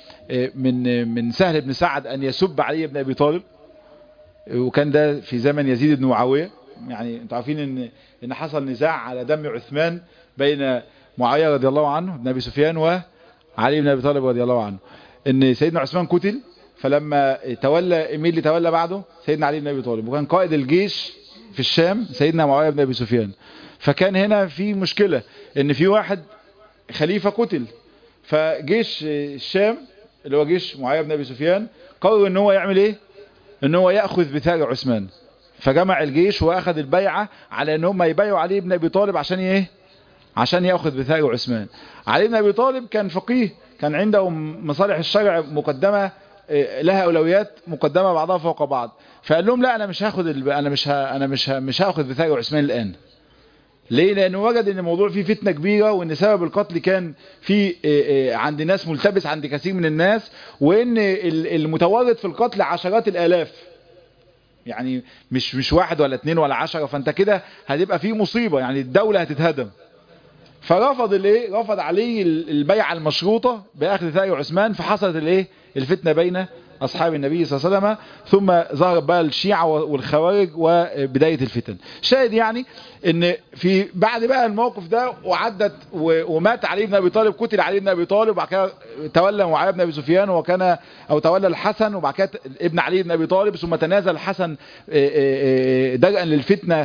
من من سهل بن سعد ان يسب علي بن ابي طالب، وكان ده في زمن يزيد بن معاويه. يعني انتوا عارفين ان ان حصل نزاع على دم عثمان بين معاويه رضي الله عنه بن ابي سفيان وعلي بن ابي طالب رضي الله عنه، ان سيدنا عثمان قتل، فلما تولى مين اللي تولى بعده؟ سيدنا علي بن ابي طالب، وكان قائد الجيش في الشام سيدنا معاويه بن ابي سفيان. فكان هنا في مشكله ان في واحد خليفه قتل، فجيش الشام اللي هو جيش معاويه بن ابي سفيان قرر ان هو يعمل ايه؟ ان هو ياخذ بثار عثمان. فجمع الجيش واخذ البيعه على ان هم يبايعوا علي بن ابي طالب عشان ايه؟ عشان ياخذ بثار عثمان. علي بن ابي طالب كان فقيه، كان عنده مصالح الشرع مقدمه لها اولويات مقدمه بعضها فوق بعض، فقال لهم لا انا مش هاخد ال... انا مش ه... انا مش ه... مش هاخد بثار عثمان الان. ليه؟ لانه وجد ان الموضوع فيه فتنه كبيره، وان سبب القتل كان في عند ناس ملتبس عند كثير من الناس، وان المتورط في القتل عشرات الالاف، يعني مش مش واحد ولا اتنين ولا عشرة، فانت كده هتبقى فيه مصيبه، يعني الدوله هتتهدم. فرفض الايه؟ رفض عليه البيعه المشروطه باخذ ثار عثمان، فحصلت الايه؟ الفتنه بين اصحاب النبي صلى الله عليه وسلم، ثم ظهر بقى الشيعة والخوارج وبداية الفتن. شاهد يعني ان في بعد بقى الموقف ده وعدت ومات علي بن ابي طالب، قتل علي بن ابي طالب، وبعد كده تولى معاويه بن ابي سفيان، وكان او تولى الحسن، وبعد كده ابن علي بن ابي طالب، ثم تنازل الحسن دجأا للفتنه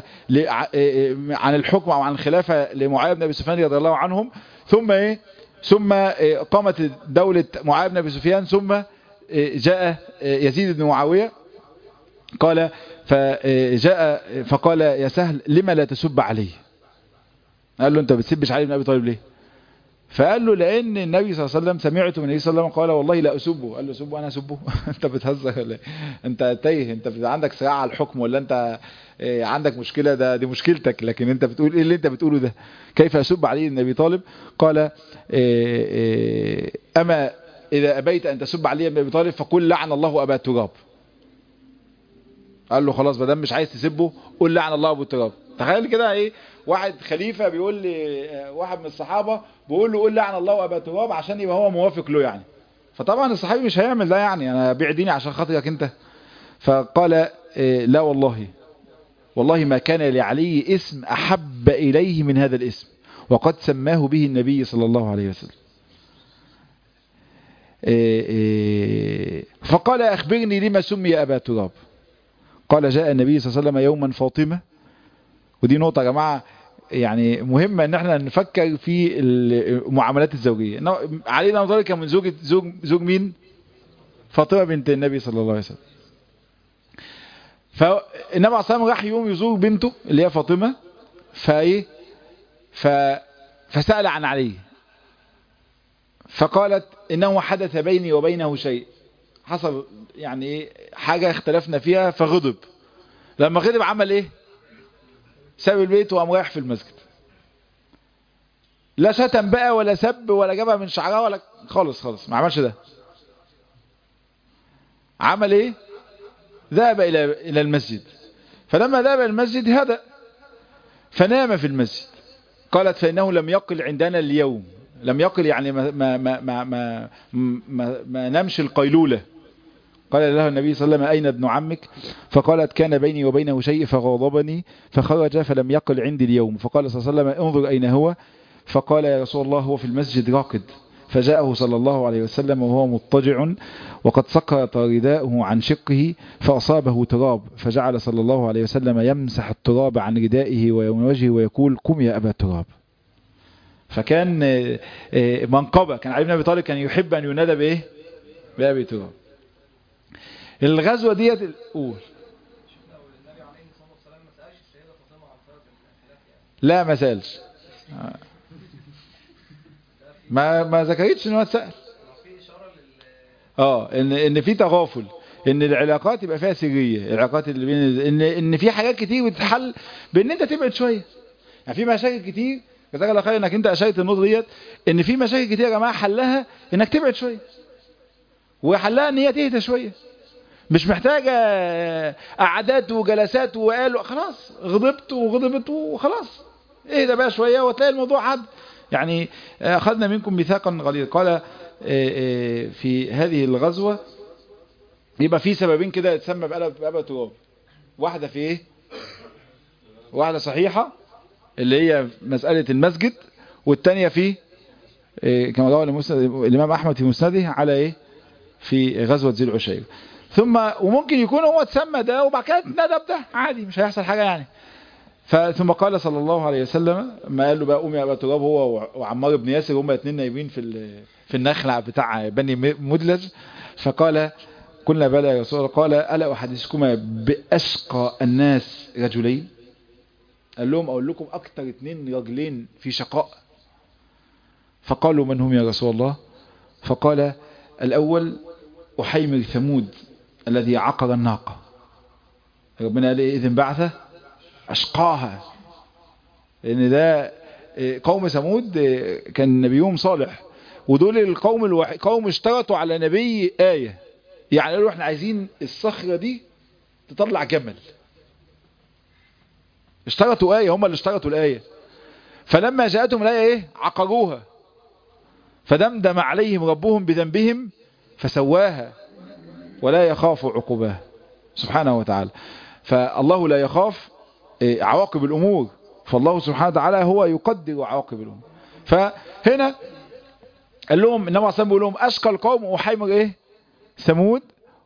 عن الحكم او عن الخلافه لمعاويه بن ابي سفيان رضي الله عنهم. ثم ايه؟ ثم قامت دولة معاويه بن ابي سفيان، ثم جاء يزيد بن معاوية قال فجاء فقال يا سهل لما لا تسب علي؟ قال له انت بتسبش علي بن ابي طالب ليه؟ فقال له لان النبي صلى الله عليه وسلم سمعته من النبي صلى الله عليه وسلم قال والله لا اسبه. قال له سبه؟ انا اسبه؟ انت بتهزر ولا انت تايه؟ انت عندك صراع على الحكم ولا انت عندك مشكله؟ ده دي مشكلتك، لكن انت بتقول ايه اللي انت بتقوله ده؟ كيف اسب علي بن ابي طالب؟ قال اما إذا أبيت أن تسب علي بن أبي طالب فقل لعن الله أبا تراب. قال له خلاص ما دام مش عايز تسبه قل لعن الله أبو تراب. تخيل كده ايه؟ واحد خليفة بيقول لي واحد من الصحابة بيقول له قل لعن الله أبا تراب عشان يبقى هو موافق له يعني. فطبعا الصحابي مش هيعمل ده، يعني أنا أبيع ديني عشان خاطرك أنت. فقال إيه لا والله والله ما كان لعلي اسم أحب إليه من هذا الاسم، وقد سماه به النبي صلى الله عليه وسلم. فقال أخبرني لما سمي أبا تراب؟ قال جاء النبي صلى الله عليه وسلم يوما فاطمة. ودي نقطة يا جماعة يعني مهمة ان احنا نفكر في المعاملات الزوجية. علي بن ابي طالب كان من زوج زوج زوج مين؟ فاطمة بنت النبي صلى الله عليه وسلم. فالنبي عليه الصلاة والسلام راح يوم يزور بنته اللي هي فاطمة، فايه ف... فسأل عن علي، فقالت انه حدث بيني وبينه شيء، حصل يعني ايه حاجة اختلفنا فيها، فغضب. لما غضب عمل ايه؟ ساب البيت وقام رايح في المسجد. لا شتم بقى ولا سب ولا جابها من شعرها ولا خالص خالص، ما عملش ده. عمل ايه؟ ذهب الى الى المسجد. فلما ذهب الى المسجد هدأ فنام في المسجد. قالت فإنه لم يقل عندنا اليوم، لم يقل يعني ما ما ما ما ما, ما, ما نمش القيلولة. قال له النبي صلى الله عليه وسلم أين ابن عمك؟ فقالت كان بيني وبينه شيء فغاضبني فخرج فلم يقل عندي اليوم. فقال صلى الله عليه وسلم انظر أين هو؟ فقال يا رسول الله هو في المسجد راقد. فجاءه صلى الله عليه وسلم وهو مضطجع وقد سقط رداءه عن شقه فأصابه تراب، فجعل صلى الله عليه وسلم يمسح التراب عن ردائه ومن وجهه ويقول قم يا أبا تراب. فكان منقبة. كان علي بن ابي طالب كان يحب ان ينادى بايه؟ بأبي تراب. الغزوة ديت الاول لا ما سألش، ما ما ذكرتش ان هو اتسأل. اه ان ان في تغافل، ان العلاقات يبقى فيها سريه، العلاقات اللي بين ان ان في حاجات كتير بتتحل بان انت تبعد شويه. يعني في مشاكل كتير، جزاك الله خير انك انت اشرت النقطه ديت، ان في مشاكل كتير يا جماعه حلها انك تبعد شويه، وحلها ان هي تهدى شويه. مش محتاجه قعدات وجلسات وقالوا خلاص غضبت وغضبت وخلاص اهدى بقى شويه وتلاقي الموضوع عد. يعني اخذنا منكم ميثاقا غليظا. قال في هذه الغزوه يبقى في سببين كده يتسمى بأبا تراب. واحدة في ايه؟ واحدة صحيحة اللي هي مسألة المسجد، والتانية في إيه كما روى الإمام أحمد في مسنده على ايه؟ في غزوة ذي العشيرة. ثم وممكن يكون هو اتسمى ده وبعد كده ندب ده عادي، مش هيحصل حاجة يعني. ثم قال صلى الله عليه وسلم ما قال له بقى قوم يا أبا تراب هو وعمار بن ياسر، هما الاثنين نايمين في في النخلة بتاع بني مدلج. فقال قلنا بلى يا رسول الله. قال ألا أحدثكما بأشقى الناس رجلين؟ قال لهم أقول لكم أكتر اثنين رجلين في شقاء. فقالوا من هم يا رسول الله؟ فقال الأول أحيمر ثمود الذي عقر الناقة. ربنا قال إيه؟ إذن بعثه أشقاها، لأن ده قوم ثمود كان نبيهم صالح، ودول القوم الوحيد قوم اشترطوا على نبي آية. يعني قالوا احنا عايزين الصخرة دي تطلع جمل، اشترطوا آية، هم اللي اشترطوا الآية. فلما جاءتهم الآية ايه؟ عقروها. فدمدم عليهم ربهم بذنبهم فسواها ولا يخاف عقباها سبحانه وتعالى. فالله لا يخاف عواقب الأمور، فالله سبحانه وتعالى هو يقدر عواقب الأمور. فهنا قال لهم النبي عليه الصلاة بيقول لهم أشقى القوم وحيمر ايه؟ ثمود.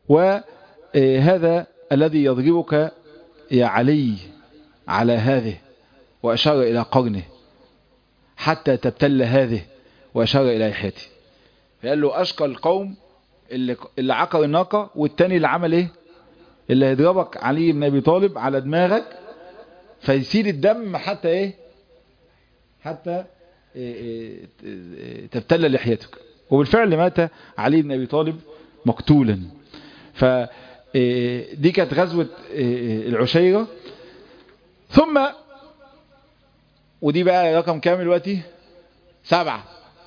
وهذا الذي يضربك يا علي على هذه، وأشار إلى قرنه، حتى تبتل هذه، وأشار إلى لحيته. فقال له أشقى القوم اللي, اللي عقر الناقة، والتاني اللي عمل ايه؟ اللي هيضربك علي بن أبي طالب على دماغك فيسيل الدم حتى ايه؟ حتى إيه إيه تبتل لحيتك. وبالفعل مات علي بن أبي طالب مقتولا. فدي كانت غزوة العشيرة. ثم ودي بقى رقم كامل دلوقتي سبعة.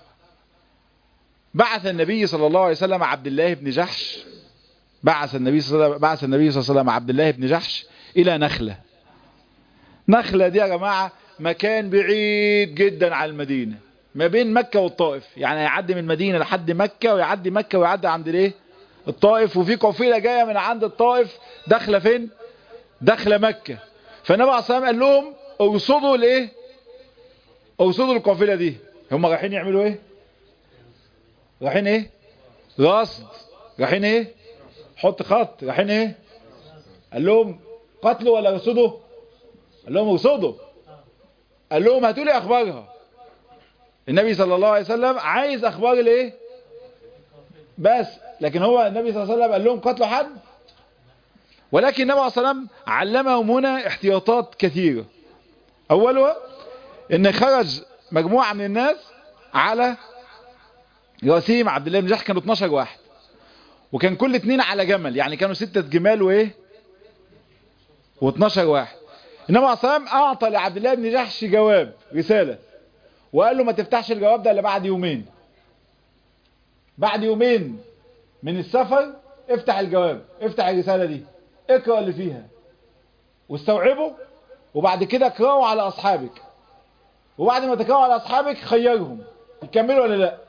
بعث النبي صلى الله عليه وسلم عبد الله بن جحش بعث النبي صلى الله عليه وسلم بعث النبي صلى الله عليه وسلم عبد الله بن جحش إلى نخلة. نخلة دي يا جماعة مكان بعيد جدا عن المدينة، ما بين مكة والطائف. يعني يعدي من المدينة لحد مكة، ويعدي مكة ويعدي عند الايه؟ الطائف. وفي قافلة جاية من عند الطائف داخله فين؟ داخله مكة. فالنبي عليه الصلاة والسلام قال لهم ارصدوا الايه؟ ارصدوا القافلة دي. هم رايحين يعملوا ايه؟ رايحين ايه؟ رصد. رايحين ايه؟ حط خط. رايحين ايه؟ قال لهم قتلوا ولا ارصدوا؟ قال لهم ارصدوا. قال لهم هاتوا لي اخبارها. النبي صلى الله عليه وسلم عايز اخبار الايه؟ بس لكن هو النبي صلى الله عليه وسلم قال لهم قتلوا حد؟ ولكن النبي صلى الله عليه وسلم علمهم هنا احتياطات كثيرة. اولها ان خرج مجموعة من الناس على راسيم عبد الله بن جحش، كانوا اتناشر واحد، وكان كل اتنين على جمل، يعني كانوا ستة جمال وايه واتناشر واحد. النبي عليه الصلاة والسلام اعطى لعبد الله بن جحش جواب رسالة، وقال له ما تفتحش الجواب ده الا بعد يومين. بعد يومين من السفر افتح الجواب، افتح الرسالة دي، اقرأ اللي فيها واستوعبه، وبعد كده اقرأه على اصحابك، وبعد ما تقرأه على اصحابك خيرهم يكملوا ولا لا.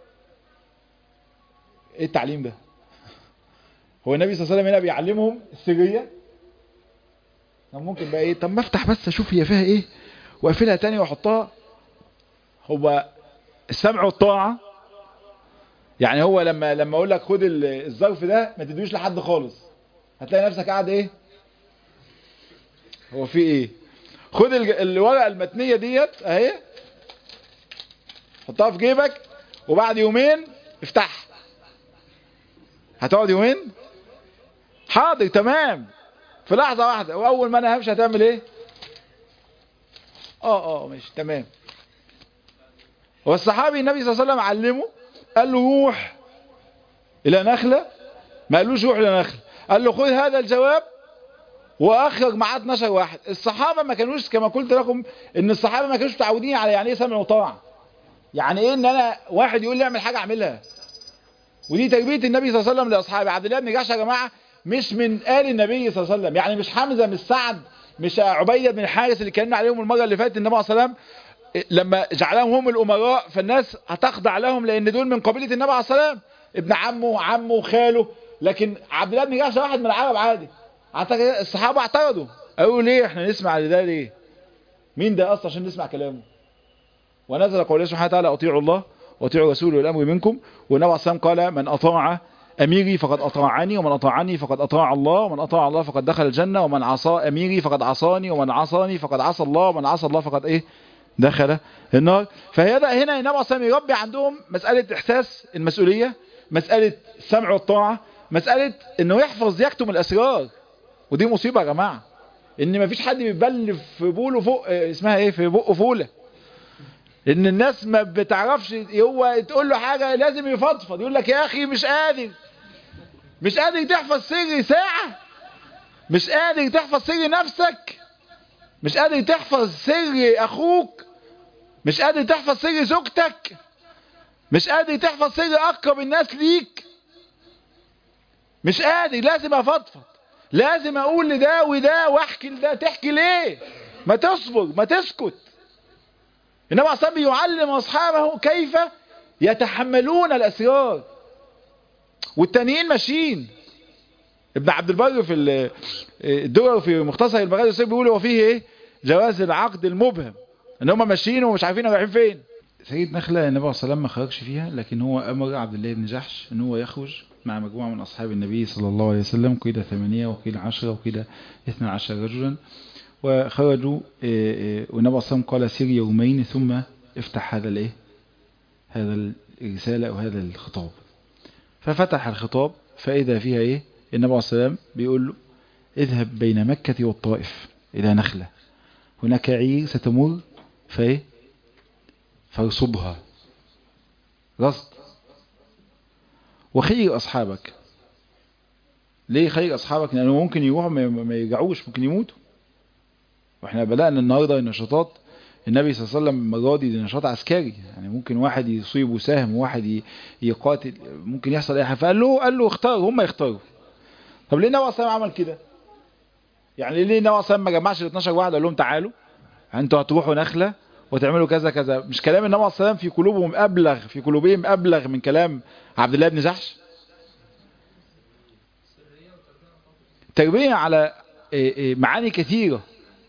ايه التعليم ده؟ هو النبي صلى الله عليه وسلم هنا بيعلمهم السرية. طب ممكن بقى ايه؟ طب ما افتح بس اشوف هي فيها ايه واقفلها تاني واحطها. هو السمع والطاعة. يعني هو لما لما اقول لك خد الظرف ده ما تدوش لحد خالص، هتلاقي نفسك قاعد ايه؟ هو في ايه؟ خد الورقة المتنية ديت اهي حطها في جيبك وبعد يومين افتحها. هتقعد يومين؟ حاضر تمام، في لحظة واحدة. واول ما انا همشي هتعمل ايه؟ اه اه ماشي تمام. والصحابي النبي صلى الله عليه وسلم علمه، قال له روح الى نخلة، ما قالوش روح الى نخلة، قال له خذ هذا الجواب واخرج معاه اتناشر واحد. الصحابة ما كانوش كما قلت لكم ان الصحابة ما كانوش متعودين على يعني ايه سمع وطاعة، يعني ايه ان انا واحد يقول لي اعمل حاجة اعملها. ودي تربية النبي صلى الله عليه وسلم لاصحابه. عبد الله بن جحش يا جماعة مش من آل النبي صلى الله عليه وسلم، يعني مش حمزة مش سعد مش عبيدة بن الحارث اللي اتكلمنا عليهم المرة اللي فاتت. النبي صلى الله عليه وسلم لما جعلهم هم الامراء فالناس هتخضع لهم لان دول من قبيلة النبي عليه الصلاة والسلام، ابن عمه وعمه وخاله. لكن عبد الله بن جحش واحد من العرب عادي. الصحابة اعترضوا، قالوا ليه احنا نسمع لده ليه؟ مين ده اصلا عشان نسمع كلامه؟ ونزل قوله سبحانه وتعالى اطيعوا الله واطيعوا رسوله والامر منكم. والنبي عليه الصلاة والسلام قال من اطاع اميري فقد اطاعني، ومن اطاعني فقد اطاع الله، ومن اطاع الله فقد دخل الجنة، ومن عصى اميري فقد عصاني، ومن عصاني فقد عصى الله، ومن عصى الله فقد ايه؟ دخل النار. فهذا هنا النبي عليه الصلاة والسلام يربي عندهم مسألة احساس المسؤولية، مسألة السمع والطاعة، مسألة انه يحفظ يكتم الاسرار. ودي مصيبة يا جماعة، ان مفيش حد بيبل في بوله فوق اسمها ايه في بقه فولة. ان الناس ما بتعرفش، هو تقول له حاجة لازم يفضفض، يقول لك يا اخي مش قادر مش قادر تحفظ سر ساعة، مش قادر تحفظ سر نفسك، مش قادر تحفظ سر اخوك، مش قادر تحفظ سر زوجتك، مش قادر تحفظ سر اقرب الناس ليك، مش قادر. لازم افضفض، لازم اقول لده وده واحكي لده. تحكي ليه؟ ما تصبر، ما تسكت. النبي عليه الصلاة والسلام يعلم اصحابه كيف يتحملون الاسرار، والتانيين ماشيين. ابن عبد البر في الدرر في مختصر المغازي السير بيقول هو فيه ايه؟ جواز العقد المبهم، ان هم ماشيين ومش عارفين رايحين فين. سيد نخلة النبي عليه الصلاة والسلام ما خرجش فيها، لكن هو امر عبد الله بن جحش ان هو يخرج مع مجموعة من اصحاب النبي صلى الله عليه وسلم، قيل ثمانية وقيل عشرة وقيل اثنى عشر رجلا، وخرجوا. والنبي عليه الصلاة والسلام قال سير يومين ثم افتح هذا الايه هذا الرسالة او هذا الخطاب. ففتح الخطاب فاذا فيها ايه؟ النبي عليه الصلاة والسلام بيقول له اذهب بين مكة والطائف الى نخلة، هناك عير ستمر فايه فارصبها رصد، وخير اصحابك. ليه خير اصحابك؟ لانه ممكن يروحوا ما يرجعوش، ممكن يموتوا. واحنا بدأنا النهاردة النشاطات النبي صلى الله عليه وسلم المرة دي نشاط عسكري، يعني ممكن واحد يصيبه سهم وواحد يقاتل، ممكن يحصل اي حاجه. فقال له قال له اختار، هم يختاروا. طب ليه النبي صلى الله عليه وسلم عمل كده؟ يعني ليه النبي صلى الله عليه وسلم ما جمعش ال اتناشر واحد قال لهم تعالوا انتوا هتروحوا نخلة وتعملوا كذا كذا؟ مش كلام النبي صلى الله عليه وسلم في قلوبهم ابلغ في قلوبهم ابلغ من كلام عبد الله بن جحش؟ تربية على معاني كثيرة.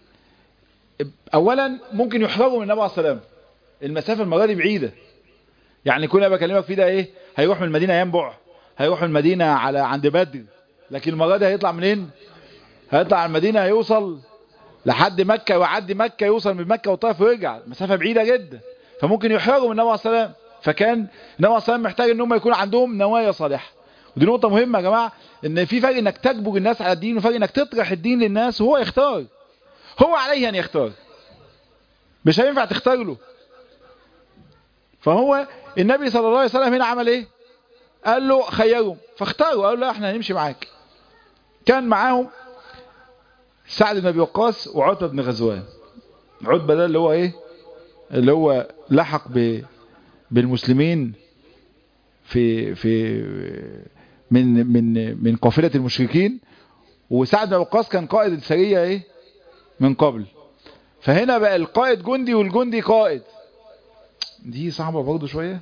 اولا ممكن يحرجوا من النبي عليه الصلاة والسلام، المسافة المرة دي بعيدة. يعني كل اللي بكلمك فيه ده ايه؟ هيروح من المدينة ينبع، هيروح من المدينة على عند بدر، لكن المرة دي هيطلع منين؟ هيطلع على المدينة، هيوصل لحد مكة ويعدي مكة، يوصل من مكة والطائف ويرجع، مسافة بعيدة جدا. فممكن يحرجوا من النبي عليه الصلاة والسلام. فكان النبي عليه الصلاة والسلام محتاج ان هم يكون عندهم نوايا صالحة. ودي نقطة مهمة يا جماعة، ان في فرق انك تجبر الناس على الدين، وفرق انك تطرح الدين للناس وهو يختار. هو عليه ان يختار، مش هينفع تختار له. فهو النبي صلى الله عليه وسلم هنا عمل ايه؟ قال له خيرهم فاختاروا، قالوا لا احنا هنمشي معاك. كان معاهم سعد بن ابي وقاص وعتبة بن غزوان. عتبة ده اللي هو ايه؟ اللي هو لحق ب بالمسلمين في في من من من قافلة المشركين، وسعد بن ابي وقاص كان قائد السرية ايه من قبل. فهنا بقى القائد جندي والجندي قائد. دي صعبة برضو شوية،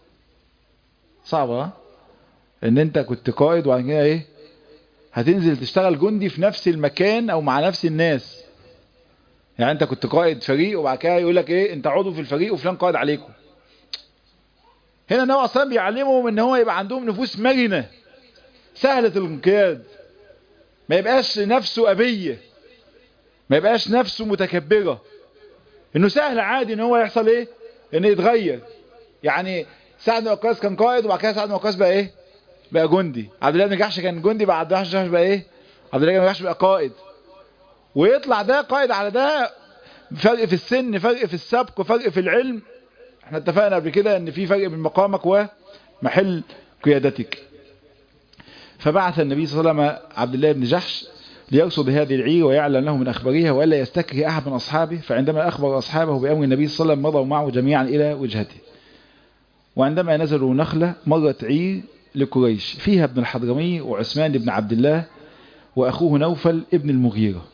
صعبة ان انت كنت قائد وبعد كده ايه هتنزل تشتغل جندي في نفس المكان او مع نفس الناس. يعني انت كنت قائد فريق وبعد كده يقول لك ايه انت عضو في الفريق وفلان قائد عليكم. هنا النبي اصلا بيعلمهم ان هو يبقى عندهم نفوس مرنة سهلة الانقياد، ما يبقاش نفسه أبية، ما يبقاش نفسه متكبرة، انه سهل عادي ان هو يحصل ايه ان يتغير. يعني سعد بن وقاص كان قائد، وبعد كده سعد بن وقاص بقى ايه؟ بقى جندي. عبد الله بن جحش كان جندي، بعد عبد الله بن جحش بقى ايه؟ عبد الله بن جحش بقى قائد. ويطلع ده قائد على ده، فرق في السن، فرق في السبق، فرق في العلم. احنا اتفقنا قبل كده ان في فرق بين مقامك ومحل قيادتك. فبعث النبي صلى الله عليه وسلم عبد الله بن جحش ليرصد هذه العير ويعلم له من أخبارها ولا يستكري أحد من أصحابه. فعندما أخبر أصحابه بأمر النبي صلى الله عليه وسلم مضوا معه جميعا إلى وجهته. وعندما نزلوا نخلة مرت عير لقريش فيها ابن الحضرمي وعثمان بن عبد الله وأخوه نوفل ابن المغيرة.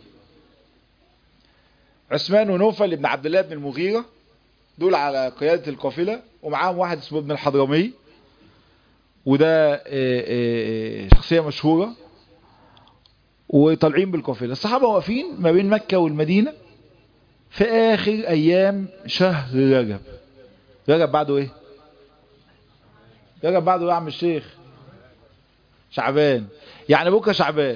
عثمان ونوفل ابن عبد الله بن المغيرة دول على قيادة القافلة، ومعاهم واحد اسمه ابن الحضرمي، وده شخصية مشهورة، وطالعين بالقافلة. الصحابة واقفين ما بين مكة والمدينة في آخر أيام شهر رجب. رجب بعده إيه؟ رجب بعده إيه يا عم الشيخ؟ شعبان. يعني بكرة شعبان.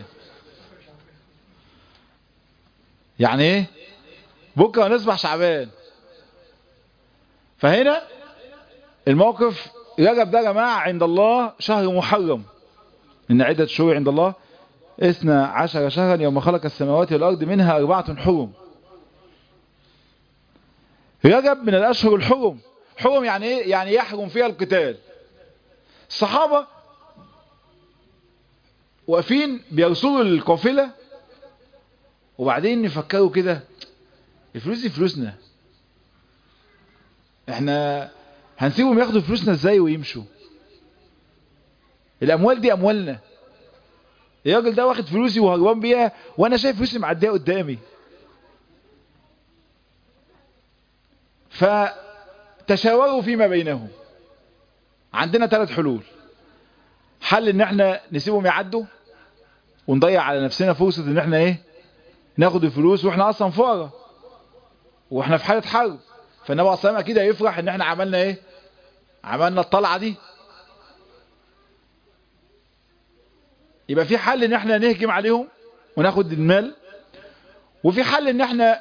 يعني إيه؟ بكرة نصبح شعبان. فهنا الموقف، رجب ده يا جماعة عند الله شهر محرم، إن عدة الشهور عند الله اثنا عشر شهرا يوم خلق السماوات والأرض منها أربعة حرم. رجب من الأشهر الحرم. حرم يعني إيه؟ يعني يحرم فيها القتال. الصحابة واقفين بيرسلوا القافلة، وبعدين يفكروا كده، الفلوس دي فلوسنا، احنا هنسيبهم ياخدوا فلوسنا ازاي ويمشوا؟ الأموال دي أموالنا. الراجل ده واخد فلوسي وهربان بيها، وانا شايف فلوسي معديه قدامي. فتشاوروا فيما بينهم. عندنا ثلاث حلول. حل ان احنا نسيبهم يعدوا ونضيع على نفسنا فرصه ان احنا ايه؟ ناخد الفلوس واحنا اصلا فقراء واحنا في حاله حرب. فالنبي عليه الصلاه اكيد هيفرح ان احنا عملنا ايه؟ عملنا الطلعه دي. يبقى في حل ان احنا نهجم عليهم وناخد المال، وفي حل ان احنا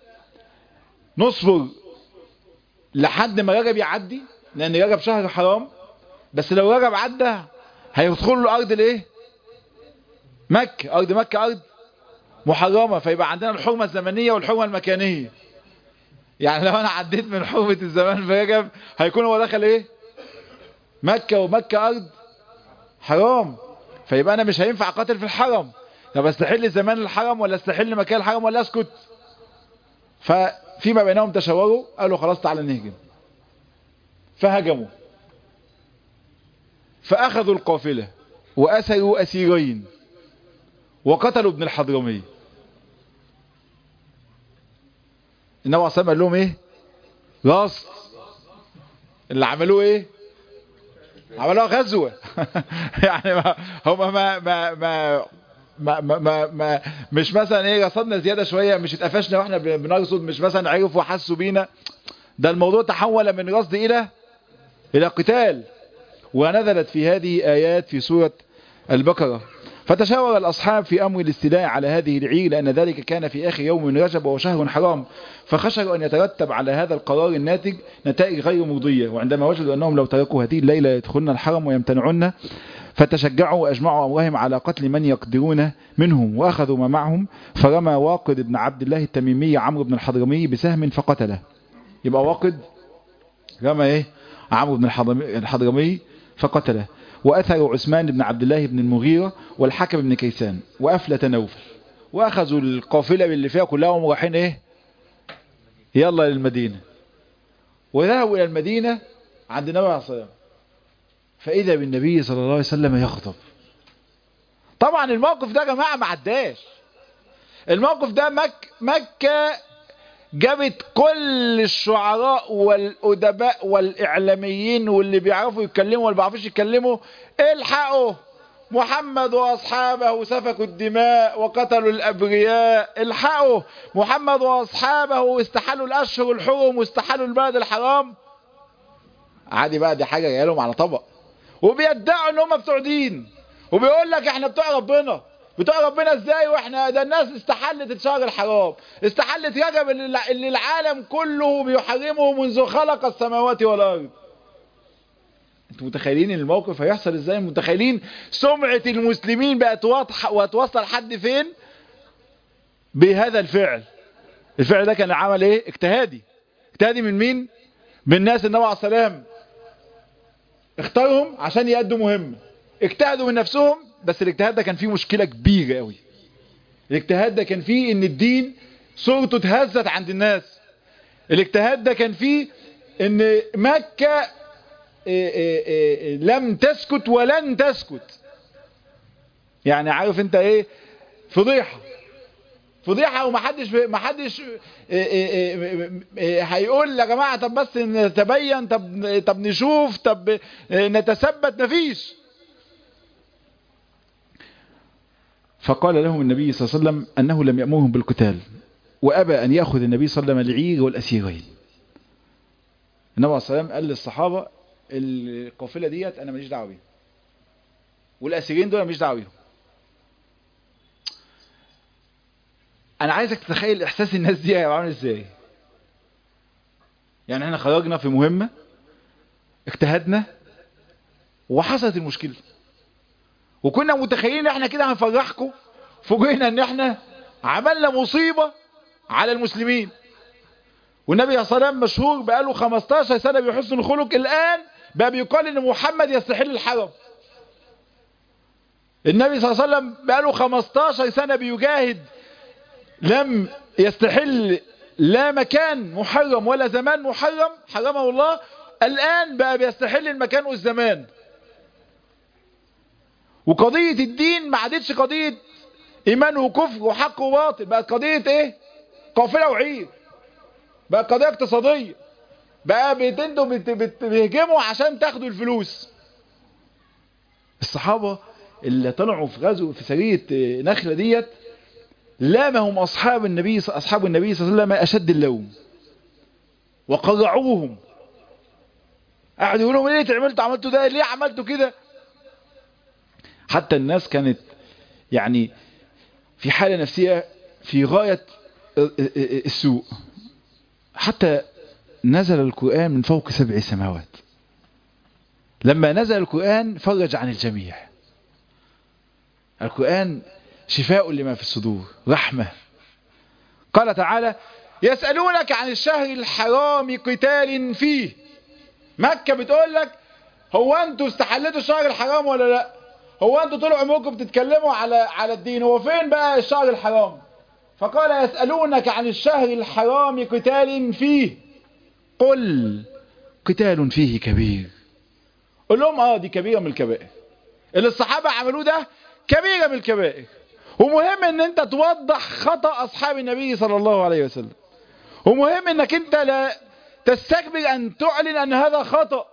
نصبر لحد ما رجب يعدي، لان رجب شهر حرام، بس لو رجب عدى هيدخلوا الارض الايه؟ مكة. ارض مكة ارض محرمة، فيبقى عندنا الحرمة الزمنية والحرمة المكانية. يعني لو انا عديت من حرمة الزمان في رجب هيكون هو دخل ايه؟ مكة، ومكة ارض حرام، فيبقى انا مش هينفع اقاتل في الحرم. طب استحل زمان الحرم ولا استحل مكان الحرم ولا اسكت؟ ففيما بينهم تشاوروا، قالوا خلاص تعالى نهجم. فهجموا، فاخذوا القافلة واسروا اسيرين وقتلوا ابن الحضرمي. النبي عليه الصلاة والسلام قال لهم ايه؟ راس اللي عملوه ايه؟ عملوها غزوة. يعني ما هم ما ما ما ما ما, ما, ما مش مثلا ايه رصدنا زيادة شوية، مش اتقفشنا واحنا بنرصد، مش مثلا عرفوا وحسوا بينا. ده الموضوع تحول من رصد الى الى قتال. ونزلت في هذه آيات في سورة البقرة. فتشاور الأصحاب في أمر الاستيلاء على هذه العير، لأن ذلك كان في آخر يوم من رجب وهو شهر حرام، فخشوا أن يترتب على هذا القرار الناتج نتائج غير مرضية. وعندما وجدوا أنهم لو تركوا هذه الليلة يدخلن الحرم ويمتنعون، فتشجعوا وأجمعوا أمرهم على قتل من يقدرون منهم، وأخذوا ما معهم. فرمى واقد بن عبد الله التميمي عمرو بن الحضرمي بسهم فقتله. يبقى واقد رمى ايه؟ عمرو بن الحضرمي فقتله. وأثروا عثمان بن عبد الله بن المغيرة والحكم بن كيسان وأفلة نوفل، وأخذوا القافلة اللي فيها كلها ورايحين ايه؟ يلا للمدينة. وذهبوا إلى المدينة عند النبي عليه الصلاة والسلام، فإذا بالنبي صلى الله عليه وسلم يخطب. طبعا الموقف ده يا جماعة ما عداش. الموقف ده مك مكة جابت كل الشعراء والأدباء والإعلاميين واللي بيعرفوا يتكلموا واللي بيعرفوش يتكلموا، الحقوا محمد وأصحابه سفكوا الدماء وقتلوا الأبرياء، الحقوا محمد وأصحابه استحلوا الأشهر الحرم واستحلوا البلد الحرام. عادي بقى، دي حاجة جايلهم على طبق، وبيدعوا ان هم بتوع دين، وبيقول لك احنا بتوع ربنا. بتوع ربنا ازاي واحنا ده؟ الناس استحلت الشهر الحرام، استحلت رجب اللي العالم كله بيحرمه منذ خلق السماوات والارض. انتوا متخيلين الموقف هيحصل ازاي؟ متخيلين سمعة المسلمين بقت واضحة وهتوصل لحد فين بهذا الفعل؟ الفعل ده كان عمل ايه؟ اجتهادي. اجتهادي من مين؟ من ناس النبي عليه السلام اختارهم عشان يأدوا مهمة. اجتهدوا من نفسهم، بس الاجتهاد ده كان فيه مشكلة كبيرة قوي. الاجتهاد ده كان فيه ان الدين صورته اتهزت عند الناس. الاجتهاد ده كان فيه ان مكة إيه إيه إيه لم تسكت ولن تسكت. يعني عارف انت ايه؟ فضيحة فضيحة ومحدش محدش هيقول يا جماعة طب بس نتبين، طب طب نشوف، طب نتثبت، مفيش. فقال لهم النبي صلى الله عليه وسلم أنه لم يأمرهم بالقتال، وأبى أن يأخذ النبي صلى الله عليه وسلم العير والأسيرين. النبي عليه الصلاة والسلام قال للصحابة القافلة ديت أنا ماليش دعوة بيها، والأسيرين دول أنا ماليش دعوة بيهم. أنا عايزك تتخيل إحساس الناس دي هيبقى عامل إزاي. يعني احنا خرجنا في مهمة، اجتهدنا، وحصلت المشكلة، وكنا متخيلين ان احنا كده هنفرحكم، فوجئنا ان احنا عملنا مصيبة على المسلمين. والنبي صلى الله عليه وسلم مشهور بقاله خمستاشر سنة بحسن الخلق، الآن بقى بيقال ان محمد يستحل الحرم. النبي صلى الله عليه وسلم بقاله خمستاشر سنة بيجاهد، لم يستحل لا مكان محرم ولا زمان محرم حرمه الله. الآن بقى بيستحل المكان والزمان. وقضية الدين ما عادتش قضية إيمان وكفر وحق وباطل، بقت قضية إيه؟ قافلة وعير. بقت قضية اقتصادية. بقى بتندوا بيهجموا عشان تاخدوا الفلوس. الصحابة اللي طلعوا في غزو في سرية نخلة ديت لامهم أصحاب النبي أصحاب النبي صلى الله عليه وسلم أشد اللوم، وقرعوهم. قعدوا يقولوا لهم ليه عملتوا عملتوا ده؟ ليه عملتوا كده؟ حتى الناس كانت يعني في حالة نفسية في غاية السوء. حتى نزل القرآن من فوق سبع سماوات. لما نزل القرآن فرج عن الجميع. القرآن شفاء لما في الصدور، رحمة. قال تعالى يسألونك عن الشهر الحرام قتال فيه. مكة بتقول لك هو انتوا استحلتوا الشهر الحرام ولا لا؟ هو انتوا طول عمركم بتتكلموا على على الدين، هو فين بقى الشهر الحرام؟ فقال يسألونك عن الشهر الحرام قتال فيه قل قتال فيه كبير. قل لهم اه دي كبيرة من الكبائر. اللي الصحابة عملوه ده كبيرة من الكبائر. ومهم ان انت توضح خطأ اصحاب النبي صلى الله عليه وسلم. ومهم انك انت لا تستكبر ان تعلن ان هذا خطأ.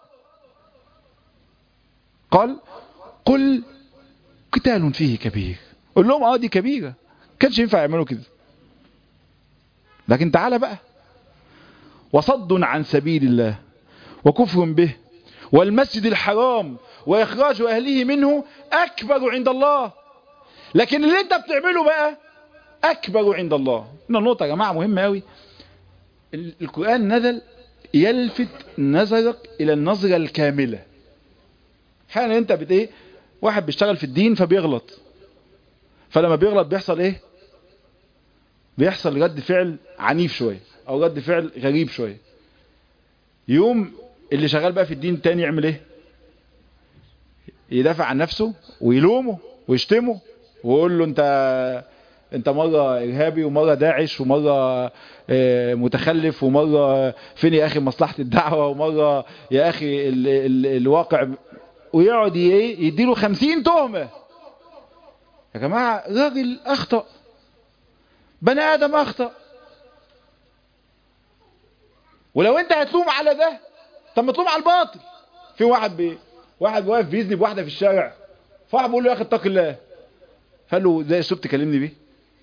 قال قل قتال فيه كبير. قل لهم اه دي كبيرة، كانش ينفع يعملوا كده. لكن تعالى بقى، وصد عن سبيل الله وكفر به والمسجد الحرام واخراج اهله منه اكبر عند الله. لكن اللي انت بتعمله بقى اكبر عند الله. هنا النقطة يا جماعة مهمة قوي. القرآن نزل يلفت نظرك الى النظرة الكاملة. حالا انت بت ايه؟ واحد بيشتغل في الدين فبيغلط، فلما بيغلط بيحصل ايه؟ بيحصل رد فعل عنيف شوية او رد فعل غريب شوية. يوم اللي شغال بقى في الدين تاني يعمل ايه؟ يدافع عن نفسه ويلومه ويشتمه ويقول له انت انت مرة ارهابي ومرة داعش ومرة متخلف ومرة فين يا اخي مصلحة الدعوة ومرة يا اخي ال ال الواقع، ويقعد يديله خمسين تهمة. يا جماعة راجل اخطأ، بني ادم اخطأ. ولو انت هتلوم على ده طب ما تلوم على الباطل. في واحد بي واحد واقف بيزني بواحدة في الشارع، فواحد بيقول له يا اخي اتق الله، قال له زي اسلوب تكلمني بيه.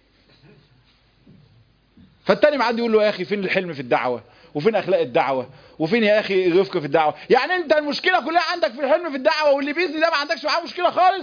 فالتاني معدي يقول له يا اخي فين الحلم في الدعوة وفين اخلاق الدعوة وفين يا اخي الرفق في الدعوة؟ يعني انت المشكلة كلها عندك في الحلم في الدعوة، واللي بيزني ده ما عندكش معاه مشكلة خالص.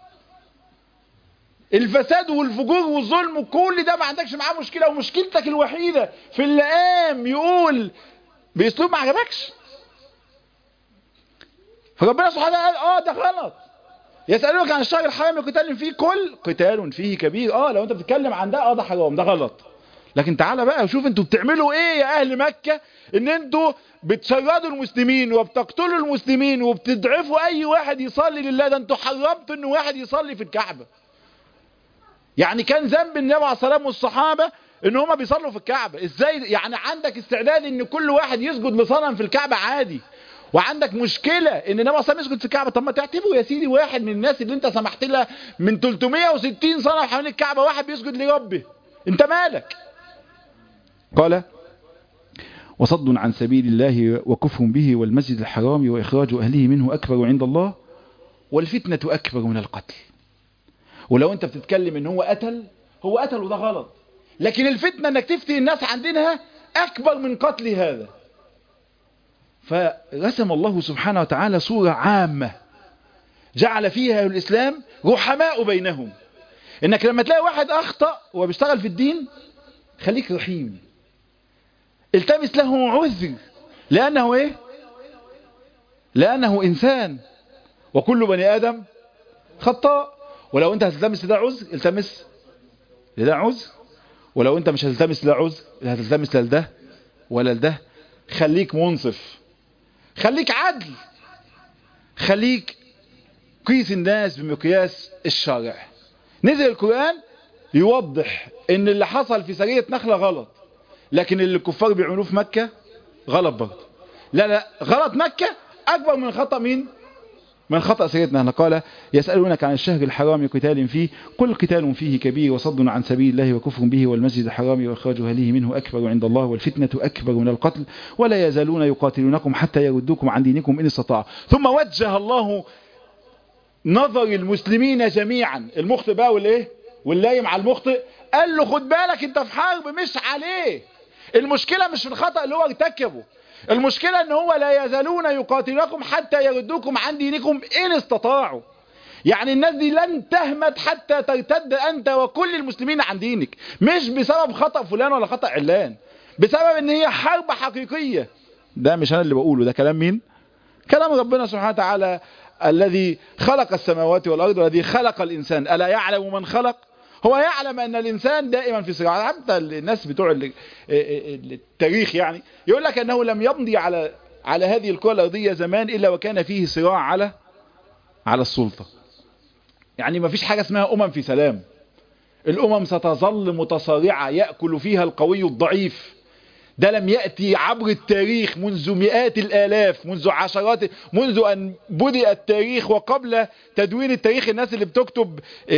الفساد والفجور والظلم وكل ده ما عندكش معاه مشكلة، ومشكلتك الوحيدة في اللي قام يقول باسلوب ما عجبكش. فربنا سبحانه قال اه ده غلط. يسألونك عن الشهر الحرام قتال فيه، كل قتال فيه كبير. اه لو انت بتتكلم عن ده اه ده حرام، ده غلط. لكن تعالى بقى وشوف انتوا بتعملوا ايه يا اهل مكة، ان انتوا بتشردوا المسلمين وبتقتلوا المسلمين وبتضعفوا اي واحد يصلي لله. ده انتوا حرمتوا ان واحد يصلي في الكعبة. يعني كان ذنب النبي عليه الصلاة والسلام والصحابة ان هما بيصلوا في الكعبة. ازاي يعني عندك استعداد ان كل واحد يسجد لصنم في الكعبة عادي، وعندك مشكلة ان النبي عليه الصلاة والسلام يسجد في الكعبة؟ طب ما تعتبره يا سيدي واحد من الناس اللي انت سمحت لها من ثلاثمائة وستين صنم حوالين الكعبة واحد بيسجد لربه، انت مالك؟ قال وصد عن سبيل الله وكفر به والمسجد الحرام وإخراج أهله منه أكبر عند الله والفتنة أكبر من القتل. ولو انت بتتكلم ان هو قتل، هو قتل وده غلط، لكن الفتنة انك تفتي الناس عن دينها أكبر من قتل هذا. فرسم الله سبحانه وتعالى صورة عامة جعل فيها الإسلام رحماء بينهم. انك لما تلاقي واحد أخطأ وبيشتغل في الدين خليك رحيم، التمس له عذر، لأنه ايه؟ لأنه إنسان وكل بني آدم خطاء. ولو انت هتلتمس لده عذر التمس لده عذر، ولو انت مش هتلتمس لده عذر هتلتمس لده ولا لده. خليك منصف، خليك عدل، خليك قيس الناس بمقياس الشرع. نزل القرآن يوضح ان اللي حصل في سرية نخلة غلط، لكن اللي الكفار بيعملوه في مكة غلط برضه. لا لا غلط مكة اكبر من خطأ مين؟ من خطأ سيدنا. أنا قال يسألونك عن الشهر الحرام قتال فيه، قل قتال فيه كبير وصد عن سبيل الله وكفر به والمسجد الحرام وإخراج أهله منه أكبر عند الله والفتنة أكبر من القتل ولا يزالون يقاتلونكم حتى يردوكم عن دينكم إن استطاعوا. ثم وجه الله نظر المسلمين جميعا، المخطئ بقى والإيه واللايم على المخطئ، قال له خد بالك انت في حرب مش عليه. المشكلة مش في الخطأ اللي هو ارتكبه، المشكلة ان هو لا يزالون يقاتلونكم حتى يردوكم عن دينكم ان استطاعوا. يعني الناس دي لن تهمت حتى ترتد انت وكل المسلمين عن دينك، مش بسبب خطأ فلان ولا خطأ علان، بسبب ان هي حرب حقيقية. ده مش انا اللي بقوله، ده كلام مين؟ كلام ربنا سبحانه وتعالى الذي خلق السماوات والارض والذي خلق الانسان. الا يعلم من خلق؟ هو يعلم ان الانسان دائما في صراع. حتى الناس بتوع التاريخ يعني يقول لك انه لم يمضي على على هذه الكرة الارضية زمان الا وكان فيه صراع على على السلطة. يعني ما فيش حاجة اسمها امم في سلام، الامم ستظل متصارعة يأكل فيها القوي الضعيف. ده لم يأتي عبر التاريخ منذ مئات الآلاف، منذ عشرات، منذ أن بدأ التاريخ وقبل تدوين التاريخ. الناس اللي بتكتب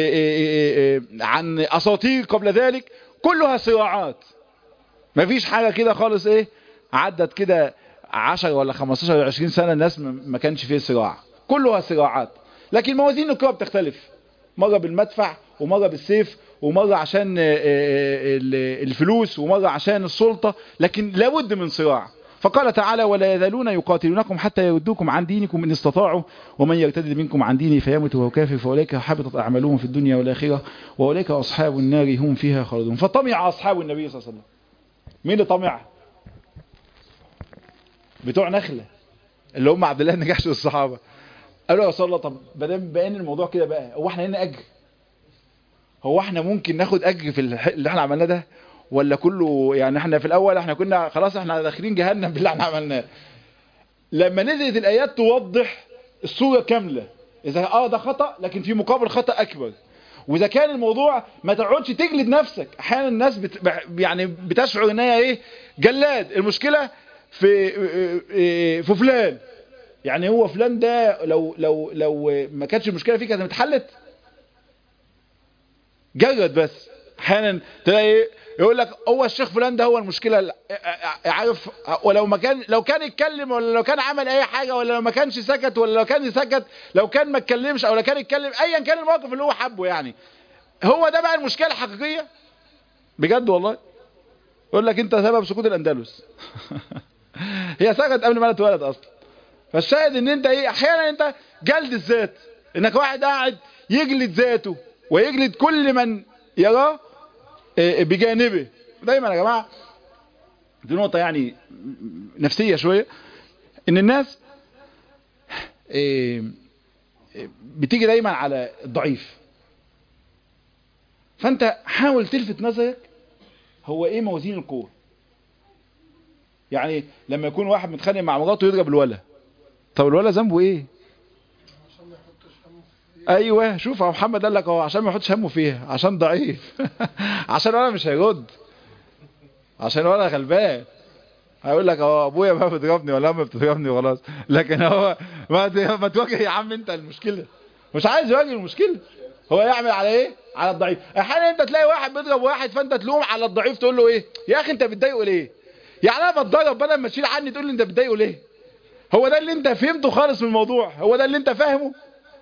عن أساطير قبل ذلك كلها صراعات. مفيش حاجة كده خالص ايه عدت كده عشر ولا خمستاشر ولا عشرين سنة الناس ما كانش فيه صراع، كلها صراعات. لكن موازين القوى بتختلف، مرة بالمدفع ومرة بالسيف ومرة عشان الفلوس ومرة عشان السلطة، لكن لابد من صراع. فقال تعالى ولا يزالون يقاتلونكم حتى يردوكم عن دينكم إن استطاعوا ومن يرتد منكم عن دينه فيمت وهو كافر فأولئك حبطت أعمالهم في الدنيا والآخرة وأولئك أصحاب النار هم فيها خالدون. فطمع أصحاب النبي صلى الله عليه وسلم. مين اللي طمع؟ بتوع نخلة اللي هم عبد الله بن جحش والصحابة. قالوا يا رسول الله طب بدل بان الموضوع كده بقى، هو احنا هنا اجر؟ هو احنا ممكن ناخد اجر في اللي احنا عملناه ده ولا كله؟ يعني احنا في الاول احنا كنا خلاص احنا داخلين جهنم باللي احنا عملناه. لما نزلت الايات توضح الصورة كاملة، اذا اه ده خطأ لكن في مقابل خطأ اكبر. واذا كان الموضوع ما تقعدش تجلد نفسك. احيانا الناس بت يعني بتشعر ان هي ايه جلاد، المشكلة في في فلان. يعني هو فلان ده لو لو لو ما كانتش المشكله فيه كانت اتحلت. جرد بس. احيانا تلاقي يقول لك هو الشيخ فلان ده هو المشكله، عارف؟ ولو ما كان لو كان اتكلم ولا لو كان عمل اي حاجه ولا لو ما كانش سكت ولا لو كان سكت، لو كان ما اتكلمش او لو كان اتكلم، ايا كان الموقف اللي هو حبه، يعني هو ده بقى المشكله الحقيقيه بجد والله. يقول لك انت سبب سقوط الاندلس. هي سكت قبل ما اتولد اصلا. فالشاهد ان انت ايه احيانا انت جلد الذات، انك واحد قاعد يجلد ذاته ويجلد كل من يراه بجانبه. دايما يا جماعة دي نقطة يعني نفسية شوية، ان الناس بتيجي دايما على الضعيف. فانت حاول تلفت نظرك هو ايه موازين القوة. يعني لما يكون واحد متخانق مع مراته يضرب الولا، طب الولا ذنبه ايه؟ ايوه شوف يا محمد قال لك اهو عشان ما يحطش همه فيها، عشان ضعيف عشان الولا مش هيرد، عشان الولا غلبان هيقول لك اهو ابويا ما بتضربني ولا امي بتضربني وخلاص، لكن هو ما, ما تواجه يا عم انت المشكله، مش عايز يواجه المشكله، هو يعمل على ايه؟ على الضعيف. احيانا انت تلاقي واحد بيضرب واحد فانت تلوم على الضعيف تقول له ايه يا اخي انت بتضايقه ليه؟ يعني انا بتضرب بدل ما تشيل عني تقول لي انت بتضايقه ليه؟ هو ده اللي انت فهمته خالص من الموضوع؟ هو ده اللي انت فاهمه؟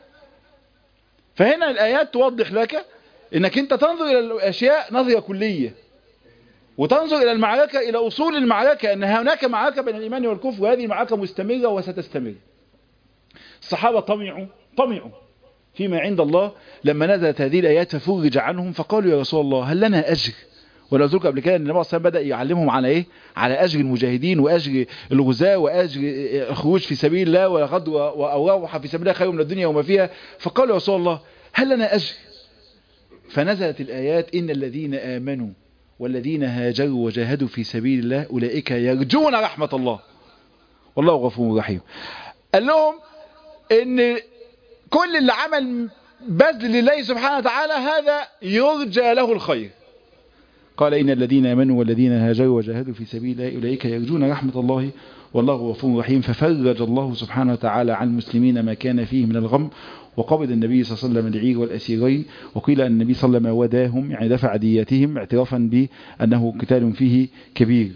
فهنا الايات توضح لك انك انت تنظر الى الاشياء نظرة كلية، وتنظر الى المعركة الى اصول المعركة، ان هناك معركة بين الايمان والكفر، وهذه معركة مستمرة وستستمر. الصحابة طمعوا طمعوا فيما عند الله لما نزلت هذه الايات ففرج عنهم فقالوا يا رسول الله هل لنا اجر؟ ولا قلت لكم قبل كده ان النبي صلى الله عليه وسلم بدأ يعلمهم على ايه؟ على اجر المجاهدين واجر الغزاة واجر الخروج في سبيل الله والغدوة او روحة في سبيل الله خير من الدنيا وما فيها. فقالوا يا رسول الله هل لنا اجر؟ فنزلت الايات ان الذين امنوا والذين هاجروا وجاهدوا في سبيل الله اولئك يرجون رحمة الله والله غفور رحيم. قال لهم ان كل اللي عمل بذل لله سبحانه وتعالى هذا يرجى له الخير. قال إن الذين آمنوا والذين هاجروا وجاهدوا في سبيل الله أولئك يرجون رحمة الله والله غفور رحيم. ففرج الله سبحانه وتعالى عن المسلمين ما كان فيه من الغم، وقبض النبي صلى الله عليه وسلم العير والأسيرين، وقيل أن النبي صلى الله عليه وسلم وداهم يعني دفع دياتهم اعترافا بأنه قتال فيه كبير.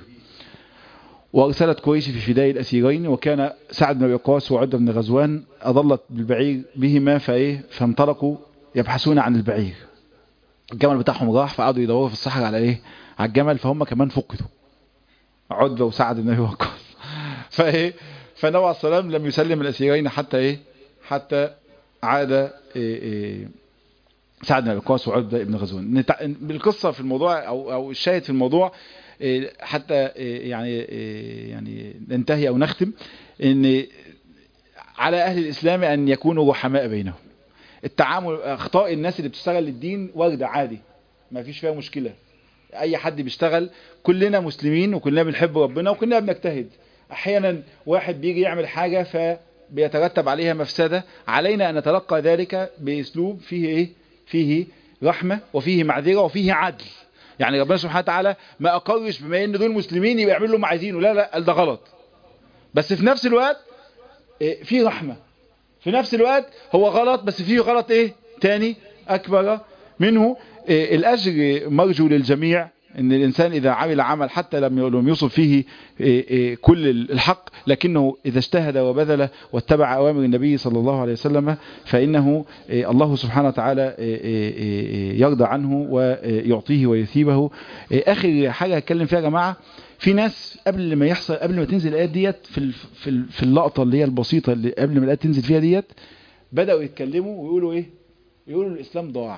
وأرسلت قريش في فداء الأسيرين، وكان سعد بن وقاص وعدة بن غزوان أضلت بالبعير بهما فإيه فانطلقوا يبحثون عن البعير. الجمل بتاعهم راح فقعدوا يدوروا في الصحراء على ايه؟ على الجمل، فهم كمان فقدوا عدة وسعد بن وقاص فايه فالنبي عليه الصلاه والسلام لم يسلم الاسيرين حتى ايه؟ حتى عاد إيه إيه سعد بن وقاص وعدة بن غزوان. بالقصه في الموضوع او او الشاهد في الموضوع إيه حتى إيه يعني إيه يعني ننتهي او نختم ان على اهل الاسلام ان يكونوا رحماء بينهم. التعامل اخطاء الناس اللي بتشتغل للدين واردة عادي، ما فيش فيها مشكلة. اي حد بيشتغل، كلنا مسلمين وكلنا بنحب ربنا وكلنا بنجتهد. احيانا واحد بيجي يعمل حاجة فبيترتب عليها مفسدة، علينا ان نتلقى ذلك باسلوب فيه ايه؟ فيه رحمة وفيه معذرة وفيه عدل. يعني ربنا سبحانه وتعالى ما اقرش بما ان دول مسلمين يبقى يعملوا ما عايزينه، لا لا، قال ده غلط، بس في نفس الوقت فيه رحمة. في نفس الوقت هو غلط بس فيه غلط ايه تاني اكبر منه. إيه الاجر مرجو للجميع، ان الانسان اذا عمل عمل حتى لم يصب فيه إيه إيه كل الحق، لكنه اذا اجتهد وبذل واتبع اوامر النبي صلى الله عليه وسلم فانه إيه الله سبحانه وتعالى إيه إيه يرضى عنه ويعطيه ويثيبه. إيه اخر حاجة هتكلم فيها يا جماعة، في ناس قبل ما يحصل قبل ما تنزل الايات ديت في في في اللقطه اللي هي البسيطه اللي قبل ما الايات تنزل فيها ديت بداوا يتكلموا ويقولوا ايه؟ يقولوا الاسلام ضاع،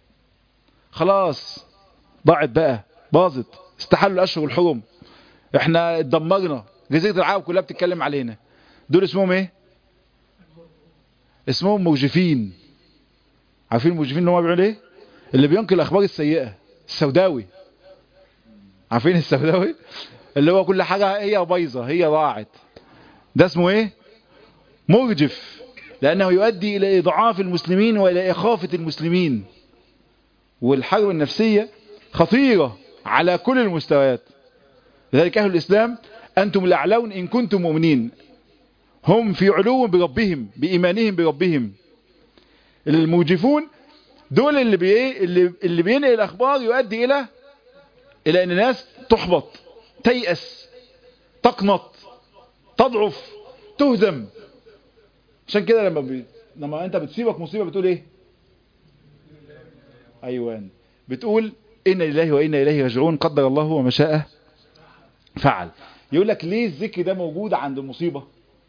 خلاص ضاعت بقى، باظت، استحلوا الاشهر الحرم، احنا اتدمرنا، جزيره العرب كلها بتتكلم علينا. دول اسمهم ايه؟ اسمهم مرجفين. عارفين المرجفين اللي هم بيعملوا ايه؟ اللي بينقل الاخبار السيئه، السوداوي. عارفين السوداوي اللي هو كل حاجة هي بايظة هي ضاعت، ده اسمه ايه؟ مرجف، لانه يؤدي الى اضعاف المسلمين والى اخافة المسلمين. والحرب النفسية خطيرة على كل المستويات. لذلك اهل الاسلام انتم الاعلون ان كنتم مؤمنين، هم في علو بربهم بايمانهم بربهم. المرجفون دول اللي بي اللي, اللي بينقل الاخبار يؤدي الى الى ان الناس تحبط، تيأس، تقنط، تضعف، تهزم. عشان كده لما بي... لما انت بتصيبك مصيبة بتقول ايه؟ ايوان، بتقول إنا لله وإنا إليه راجعون، قدر الله وما شاء فعل. يقول لك ليه الذكر ده موجود عند المصيبة؟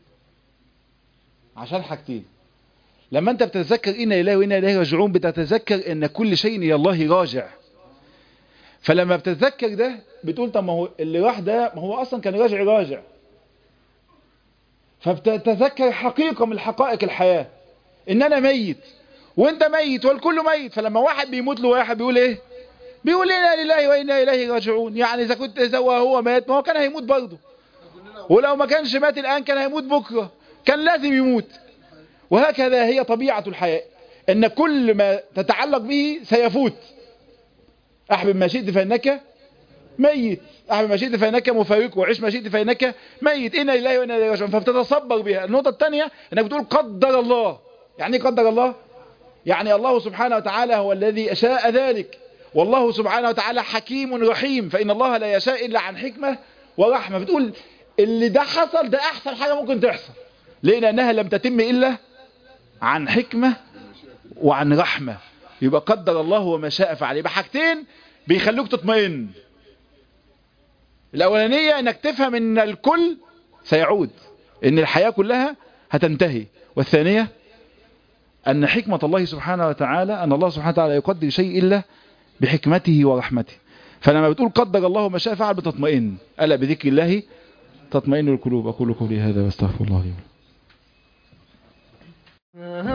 عشان حاجتين. لما انت بتتذكر إنا لله وإنا إليه راجعون بتتذكر ان كل شيء الى الله راجع. فلما بتتذكر ده بتقول طب ما هو اللي راح ده ما هو اصلا كان راجع راجع. فبتتذكر حقيقة من حقائق الحياة ان انا ميت وانت ميت والكل ميت. فلما واحد بيموت له واحد بيقول ايه؟ بيقول انا لله وانا اليه راجعون. يعني اذا كنت سوى هو مات ما هو كان هيموت برضه، ولو ما كانش مات الان كان هيموت بكرة، كان لازم يموت. وهكذا هي طبيعة الحياة، ان كل ما تتعلق به سيفوت. احبب ما شئت فانك ميت، احبب ما شئت فانك مفارق، وعيش ما شئت فانك ميت. انا لله وانا اليه راجعون. فبتتصبر بها. النقطة الثانية انك بتقول قدر الله. يعني ايه قدر الله؟ يعني الله سبحانه وتعالى هو الذي شاء ذلك، والله سبحانه وتعالى حكيم رحيم، فإن الله لا يشاء إلا عن حكمة ورحمة. بتقول اللي ده حصل ده أحسن حاجة ممكن تحصل، لأنها لم تتم إلا عن حكمة وعن رحمة. يبقى قدر الله وما شاء فعل. يبقى حاجتين بيخلوك تطمئن. الأولانية أنك تفهم أن الكل سيعود، أن الحياة كلها هتنتهي. والثانية أن حكمة الله سبحانه وتعالى، أن الله سبحانه وتعالى يقدر شيء إلا بحكمته ورحمته. فلما بتقول قدر الله ما شاء فعل بتطمئن. ألا بذكر الله تطمئن القلوب. أقول قولي هذا واستغفر الله لي.